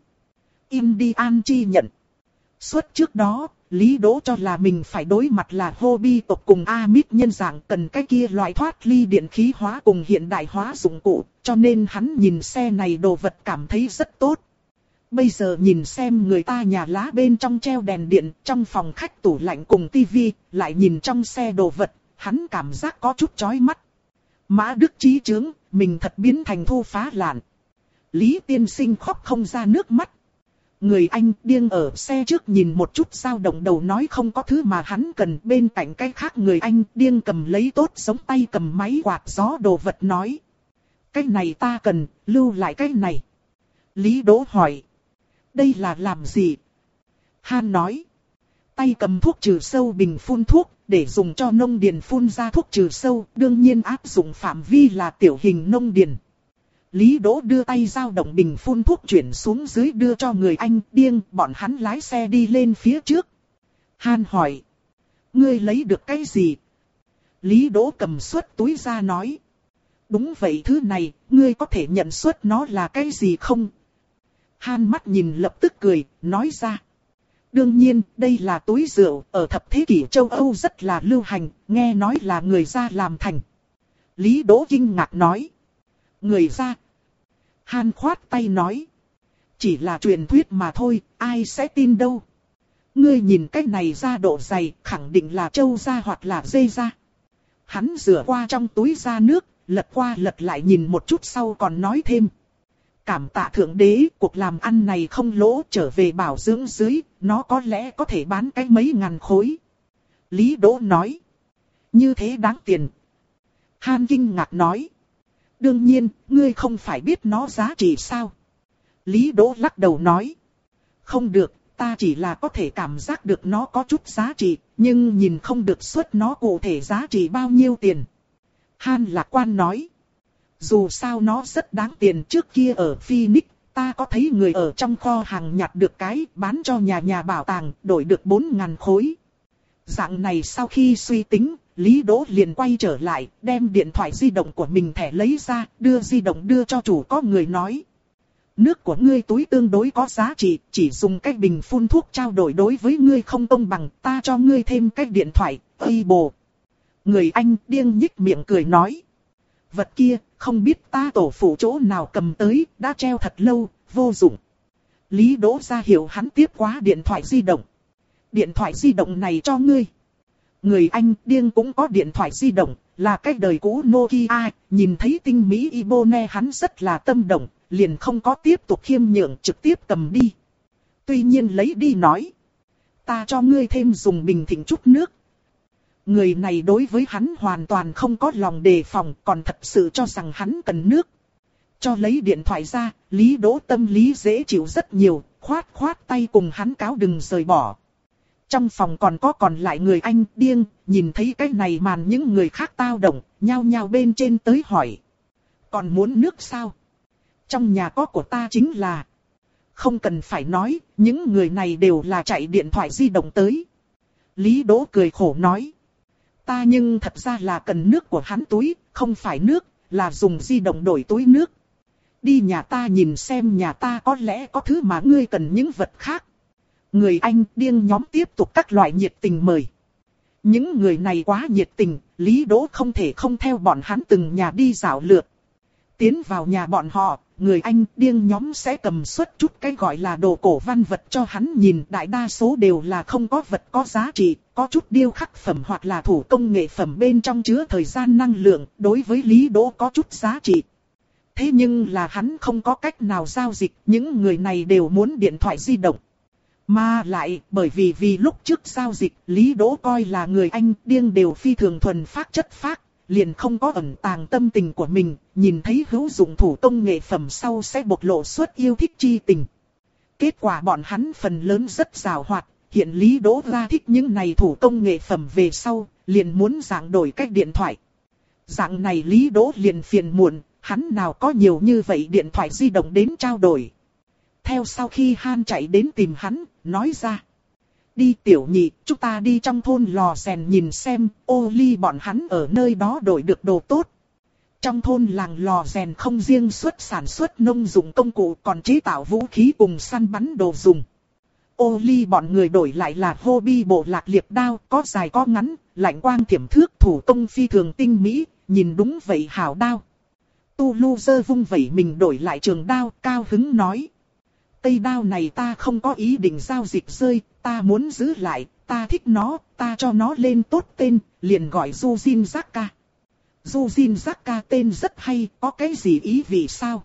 Indian chi nhận. Suốt trước đó, Lý Đỗ cho là mình phải đối mặt là hobby tộc cùng Amit nhân dạng cần cái kia loại thoát ly điện khí hóa cùng hiện đại hóa dụng cụ, cho nên hắn nhìn xe này đồ vật cảm thấy rất tốt. Bây giờ nhìn xem người ta nhà lá bên trong treo đèn điện, trong phòng khách tủ lạnh cùng tivi, lại nhìn trong xe đồ vật, hắn cảm giác có chút chói mắt. Mã Đức Chí chướng, mình thật biến thành Thu Phá Lạn. Lý tiên sinh khóc không ra nước mắt. Người Anh điên ở xe trước nhìn một chút dao động đầu nói không có thứ mà hắn cần, bên cạnh cái khác người Anh điên cầm lấy tốt giống tay cầm máy quạt gió đồ vật nói. Cái này ta cần, lưu lại cái này. Lý Đỗ hỏi. Đây là làm gì? Han nói. Tay cầm thuốc trừ sâu bình phun thuốc, để dùng cho nông điền phun ra thuốc trừ sâu, đương nhiên áp dụng phạm vi là tiểu hình nông điền. Lý Đỗ đưa tay dao động bình phun thuốc chuyển xuống dưới đưa cho người Anh điên, bọn hắn lái xe đi lên phía trước. Han hỏi. Ngươi lấy được cái gì? Lý Đỗ cầm suất túi ra nói. Đúng vậy thứ này, ngươi có thể nhận suất nó là cái gì không? Han mắt nhìn lập tức cười, nói ra. Đương nhiên, đây là túi rượu, ở thập thế kỷ châu Âu rất là lưu hành, nghe nói là người da làm thành. Lý Đỗ kinh ngạc nói. Người da. Han khoát tay nói. Chỉ là truyền thuyết mà thôi, ai sẽ tin đâu. Ngươi nhìn cái này da độ dày, khẳng định là trâu da hoặc là dê da. Hắn rửa qua trong túi da nước, lật qua lật lại nhìn một chút sau còn nói thêm. Cảm tạ thượng đế, cuộc làm ăn này không lỗ, trở về bảo dưỡng dưới, nó có lẽ có thể bán cái mấy ngàn khối. Lý Đỗ nói. Như thế đáng tiền. Han kinh ngạc nói. Đương nhiên, ngươi không phải biết nó giá trị sao? Lý Đỗ lắc đầu nói. Không được, ta chỉ là có thể cảm giác được nó có chút giá trị, nhưng nhìn không được suất nó cụ thể giá trị bao nhiêu tiền. Han lạc quan nói. Dù sao nó rất đáng tiền, trước kia ở Phoenix, ta có thấy người ở trong kho hàng nhặt được cái bán cho nhà nhà bảo tàng, đổi được bốn ngàn khối. Dạng này sau khi suy tính, Lý Đỗ liền quay trở lại, đem điện thoại di động của mình thẻ lấy ra, đưa di động đưa cho chủ. Có người nói: nước của ngươi túi tương đối có giá trị, chỉ dùng cái bình phun thuốc trao đổi đối với ngươi không công bằng, ta cho ngươi thêm cái điện thoại, Weibo. Người Anh điên nhích miệng cười nói: vật kia, không biết ta tổ phụ chỗ nào cầm tới, đã treo thật lâu, vô dụng. Lý Đỗ ra hiệu hắn tiếp quá điện thoại di động. Điện thoại di động này cho ngươi. Người Anh điên cũng có điện thoại di động, là cái đời cũ Nokia, nhìn thấy tinh mỹ Ibone hắn rất là tâm động, liền không có tiếp tục khiêm nhượng, trực tiếp cầm đi. Tuy nhiên lấy đi nói: ta cho ngươi thêm dùng bình thịnh chút nước. Người này đối với hắn hoàn toàn không có lòng đề phòng, còn thật sự cho rằng hắn cần nước. Cho lấy điện thoại ra, Lý Đỗ tâm lý dễ chịu rất nhiều, khoát khoát tay cùng hắn cáo đừng rời bỏ. Trong phòng còn có còn lại người Anh điên, nhìn thấy cái này màn những người khác tao động, nhao nhao bên trên tới hỏi: còn muốn nước sao? Trong nhà có của ta chính là. Không cần phải nói, những người này đều là chạy điện thoại di động tới. Lý Đỗ cười khổ nói: ta nhưng thật ra là cần nước của hắn túi, không phải nước, là dùng di động đổi túi nước. Đi nhà ta nhìn xem, nhà ta có lẽ có thứ mà ngươi cần những vật khác. Người Anh điên nhóm tiếp tục các loại nhiệt tình mời. Những người này quá nhiệt tình, Lý Đỗ không thể không theo bọn hắn từng nhà đi dạo lượt. Tiến vào nhà bọn họ, người Anh điên nhóm sẽ cầm suất chút cái gọi là đồ cổ văn vật cho hắn nhìn. Đại đa số đều là không có vật có giá trị, có chút điêu khắc phẩm hoặc là thủ công nghệ phẩm bên trong chứa thời gian năng lượng, đối với Lý Đỗ có chút giá trị. Thế nhưng là hắn không có cách nào giao dịch, những người này đều muốn điện thoại di động. Mà lại, bởi vì vì lúc trước giao dịch, Lý Đỗ coi là người Anh điên đều phi thường thuần phác chất phác, liền không có ẩn tàng tâm tình của mình, nhìn thấy hữu dụng thủ công nghệ phẩm sau sẽ bộc lộ suất yêu thích chi tình. Kết quả bọn hắn phần lớn rất giàu hoạt, hiện Lý Đỗ ra thích những này thủ công nghệ phẩm về sau, liền muốn dạng đổi cách điện thoại. Dạng này Lý Đỗ liền phiền muộn, hắn nào có nhiều như vậy điện thoại di động đến trao đổi. Theo sau khi Han chạy đến tìm hắn, nói ra: đi tiểu nhị, chúng ta đi trong thôn lò rèn nhìn xem, ô ly bọn hắn ở nơi đó đổi được đồ tốt. Trong thôn làng lò rèn không riêng xuất sản xuất nông dụng công cụ, còn chế tạo vũ khí cùng săn bắn đồ dùng. Ô ly bọn người đổi lại là hobby bộ lạc liệp đao, có dài có ngắn, lạnh quang thiểm thước, thủ công phi thường tinh mỹ, nhìn đúng vậy hảo đao. Tu Lu giơ vung vẩy mình đổi lại trường đao, cao hứng nói: cây đao này ta không có ý định giao dịch rơi, ta muốn giữ lại, ta thích nó, ta cho nó lên tốt tên, liền gọi Yujin Zaka. Yujin Zaka tên rất hay, có cái gì ý vị sao?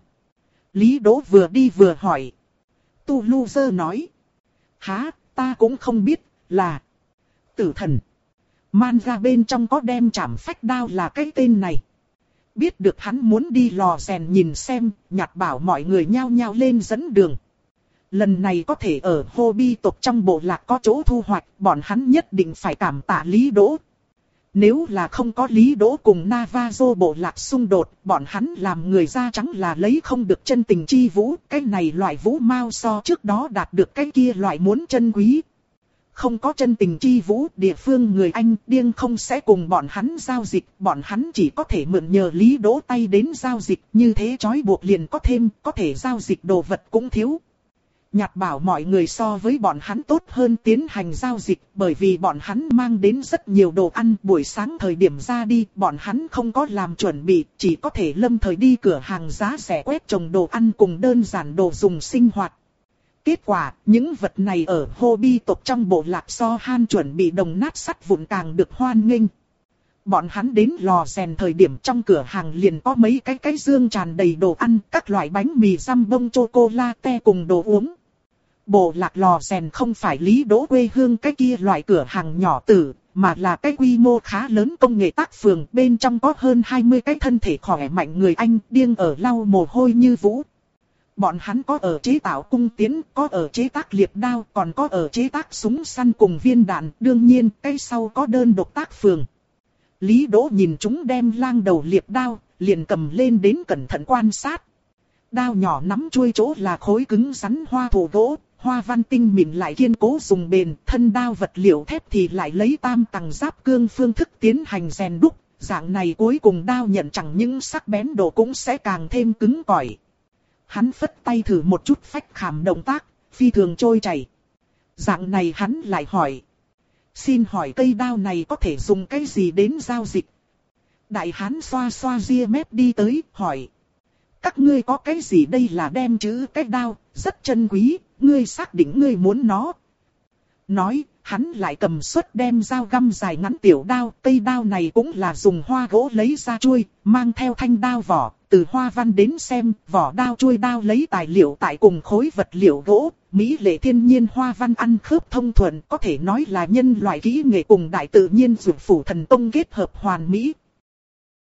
Lý Đỗ vừa đi vừa hỏi. Tu Lu giơ nói: há, ta cũng không biết, là tử thần. Manga bên trong có đem chảm phách đao là cái tên này. Biết được hắn muốn đi lò rèn nhìn xem, nhặt bảo mọi người nhao nhao lên dẫn đường. Lần này có thể ở hobby tộc trong bộ lạc có chỗ thu hoạch, bọn hắn nhất định phải cảm tạ Lý Đỗ. Nếu là không có Lý Đỗ cùng Navajo bộ lạc xung đột, bọn hắn làm người da trắng là lấy không được chân tình chi vũ. Cái này loại vũ mao so trước đó đạt được cái kia loại muốn chân quý. Không có chân tình chi vũ, địa phương người Anh điên không sẽ cùng bọn hắn giao dịch, bọn hắn chỉ có thể mượn nhờ Lý Đỗ tay đến giao dịch, như thế trói buộc liền có thêm, có thể giao dịch đồ vật cũng thiếu. Nhặt bảo mọi người so với bọn hắn tốt hơn tiến hành giao dịch, bởi vì bọn hắn mang đến rất nhiều đồ ăn, buổi sáng thời điểm ra đi, bọn hắn không có làm chuẩn bị, chỉ có thể lâm thời đi cửa hàng giá rẻ quét trồng đồ ăn cùng đơn giản đồ dùng sinh hoạt. Kết quả, những vật này ở hobby tộc trong bộ lạc so Han chuẩn bị đồng nát sắt vụn càng được hoan nghênh. Bọn hắn đến lò rèn thời điểm trong cửa hàng liền có mấy cái cái dương tràn đầy đồ ăn, các loại bánh mì răm bông chocolate cùng đồ uống. Bộ lạc lò rèn không phải Lý Đỗ quê hương cái kia loại cửa hàng nhỏ tử, mà là cái quy mô khá lớn công nghệ tác phường, bên trong có hơn hai mươi cái thân thể khỏe mạnh người Anh điên ở lau mồ hôi như vũ. Bọn hắn có ở chế tạo cung tiến, có ở chế tác liệp đao, còn có ở chế tác súng săn cùng viên đạn, đương nhiên cái sau có đơn độc tác phường. Lý Đỗ nhìn chúng đem lang đầu liệp đao, liền cầm lên đến cẩn thận quan sát. đao nhỏ nắm chuôi chỗ là khối cứng rắn hoa thổ gỗ, hoa văn tinh mịn lại kiên cố dùng bền, thân đao vật liệu thép thì lại lấy tam tầng giáp cương phương thức tiến hành rèn đúc, dạng này cuối cùng đao nhận chẳng những sắc bén độ cũng sẽ càng thêm cứng cỏi. Hắn phất tay thử một chút phách khảm động tác, phi thường trôi chảy. Dạng này hắn lại hỏi. Xin hỏi cây đao này có thể dùng cái gì đến giao dịch? Đại hán xoa xoa ria mép đi tới, hỏi. Các ngươi có cái gì đây là đem chữ cái đao, rất chân quý, ngươi xác định ngươi muốn nó. Nói, hắn lại cầm suất đem dao găm dài ngắn tiểu đao, cây đao này cũng là dùng hoa gỗ lấy ra chuôi, mang theo thanh đao vỏ, từ hoa văn đến xem, vỏ đao chuôi đao lấy tài liệu tại cùng khối vật liệu gỗ, mỹ lệ thiên nhiên hoa văn ăn khớp thông thuận, có thể nói là nhân loại kỹ nghệ cùng đại tự nhiên dược phủ thần tông kết hợp hoàn mỹ.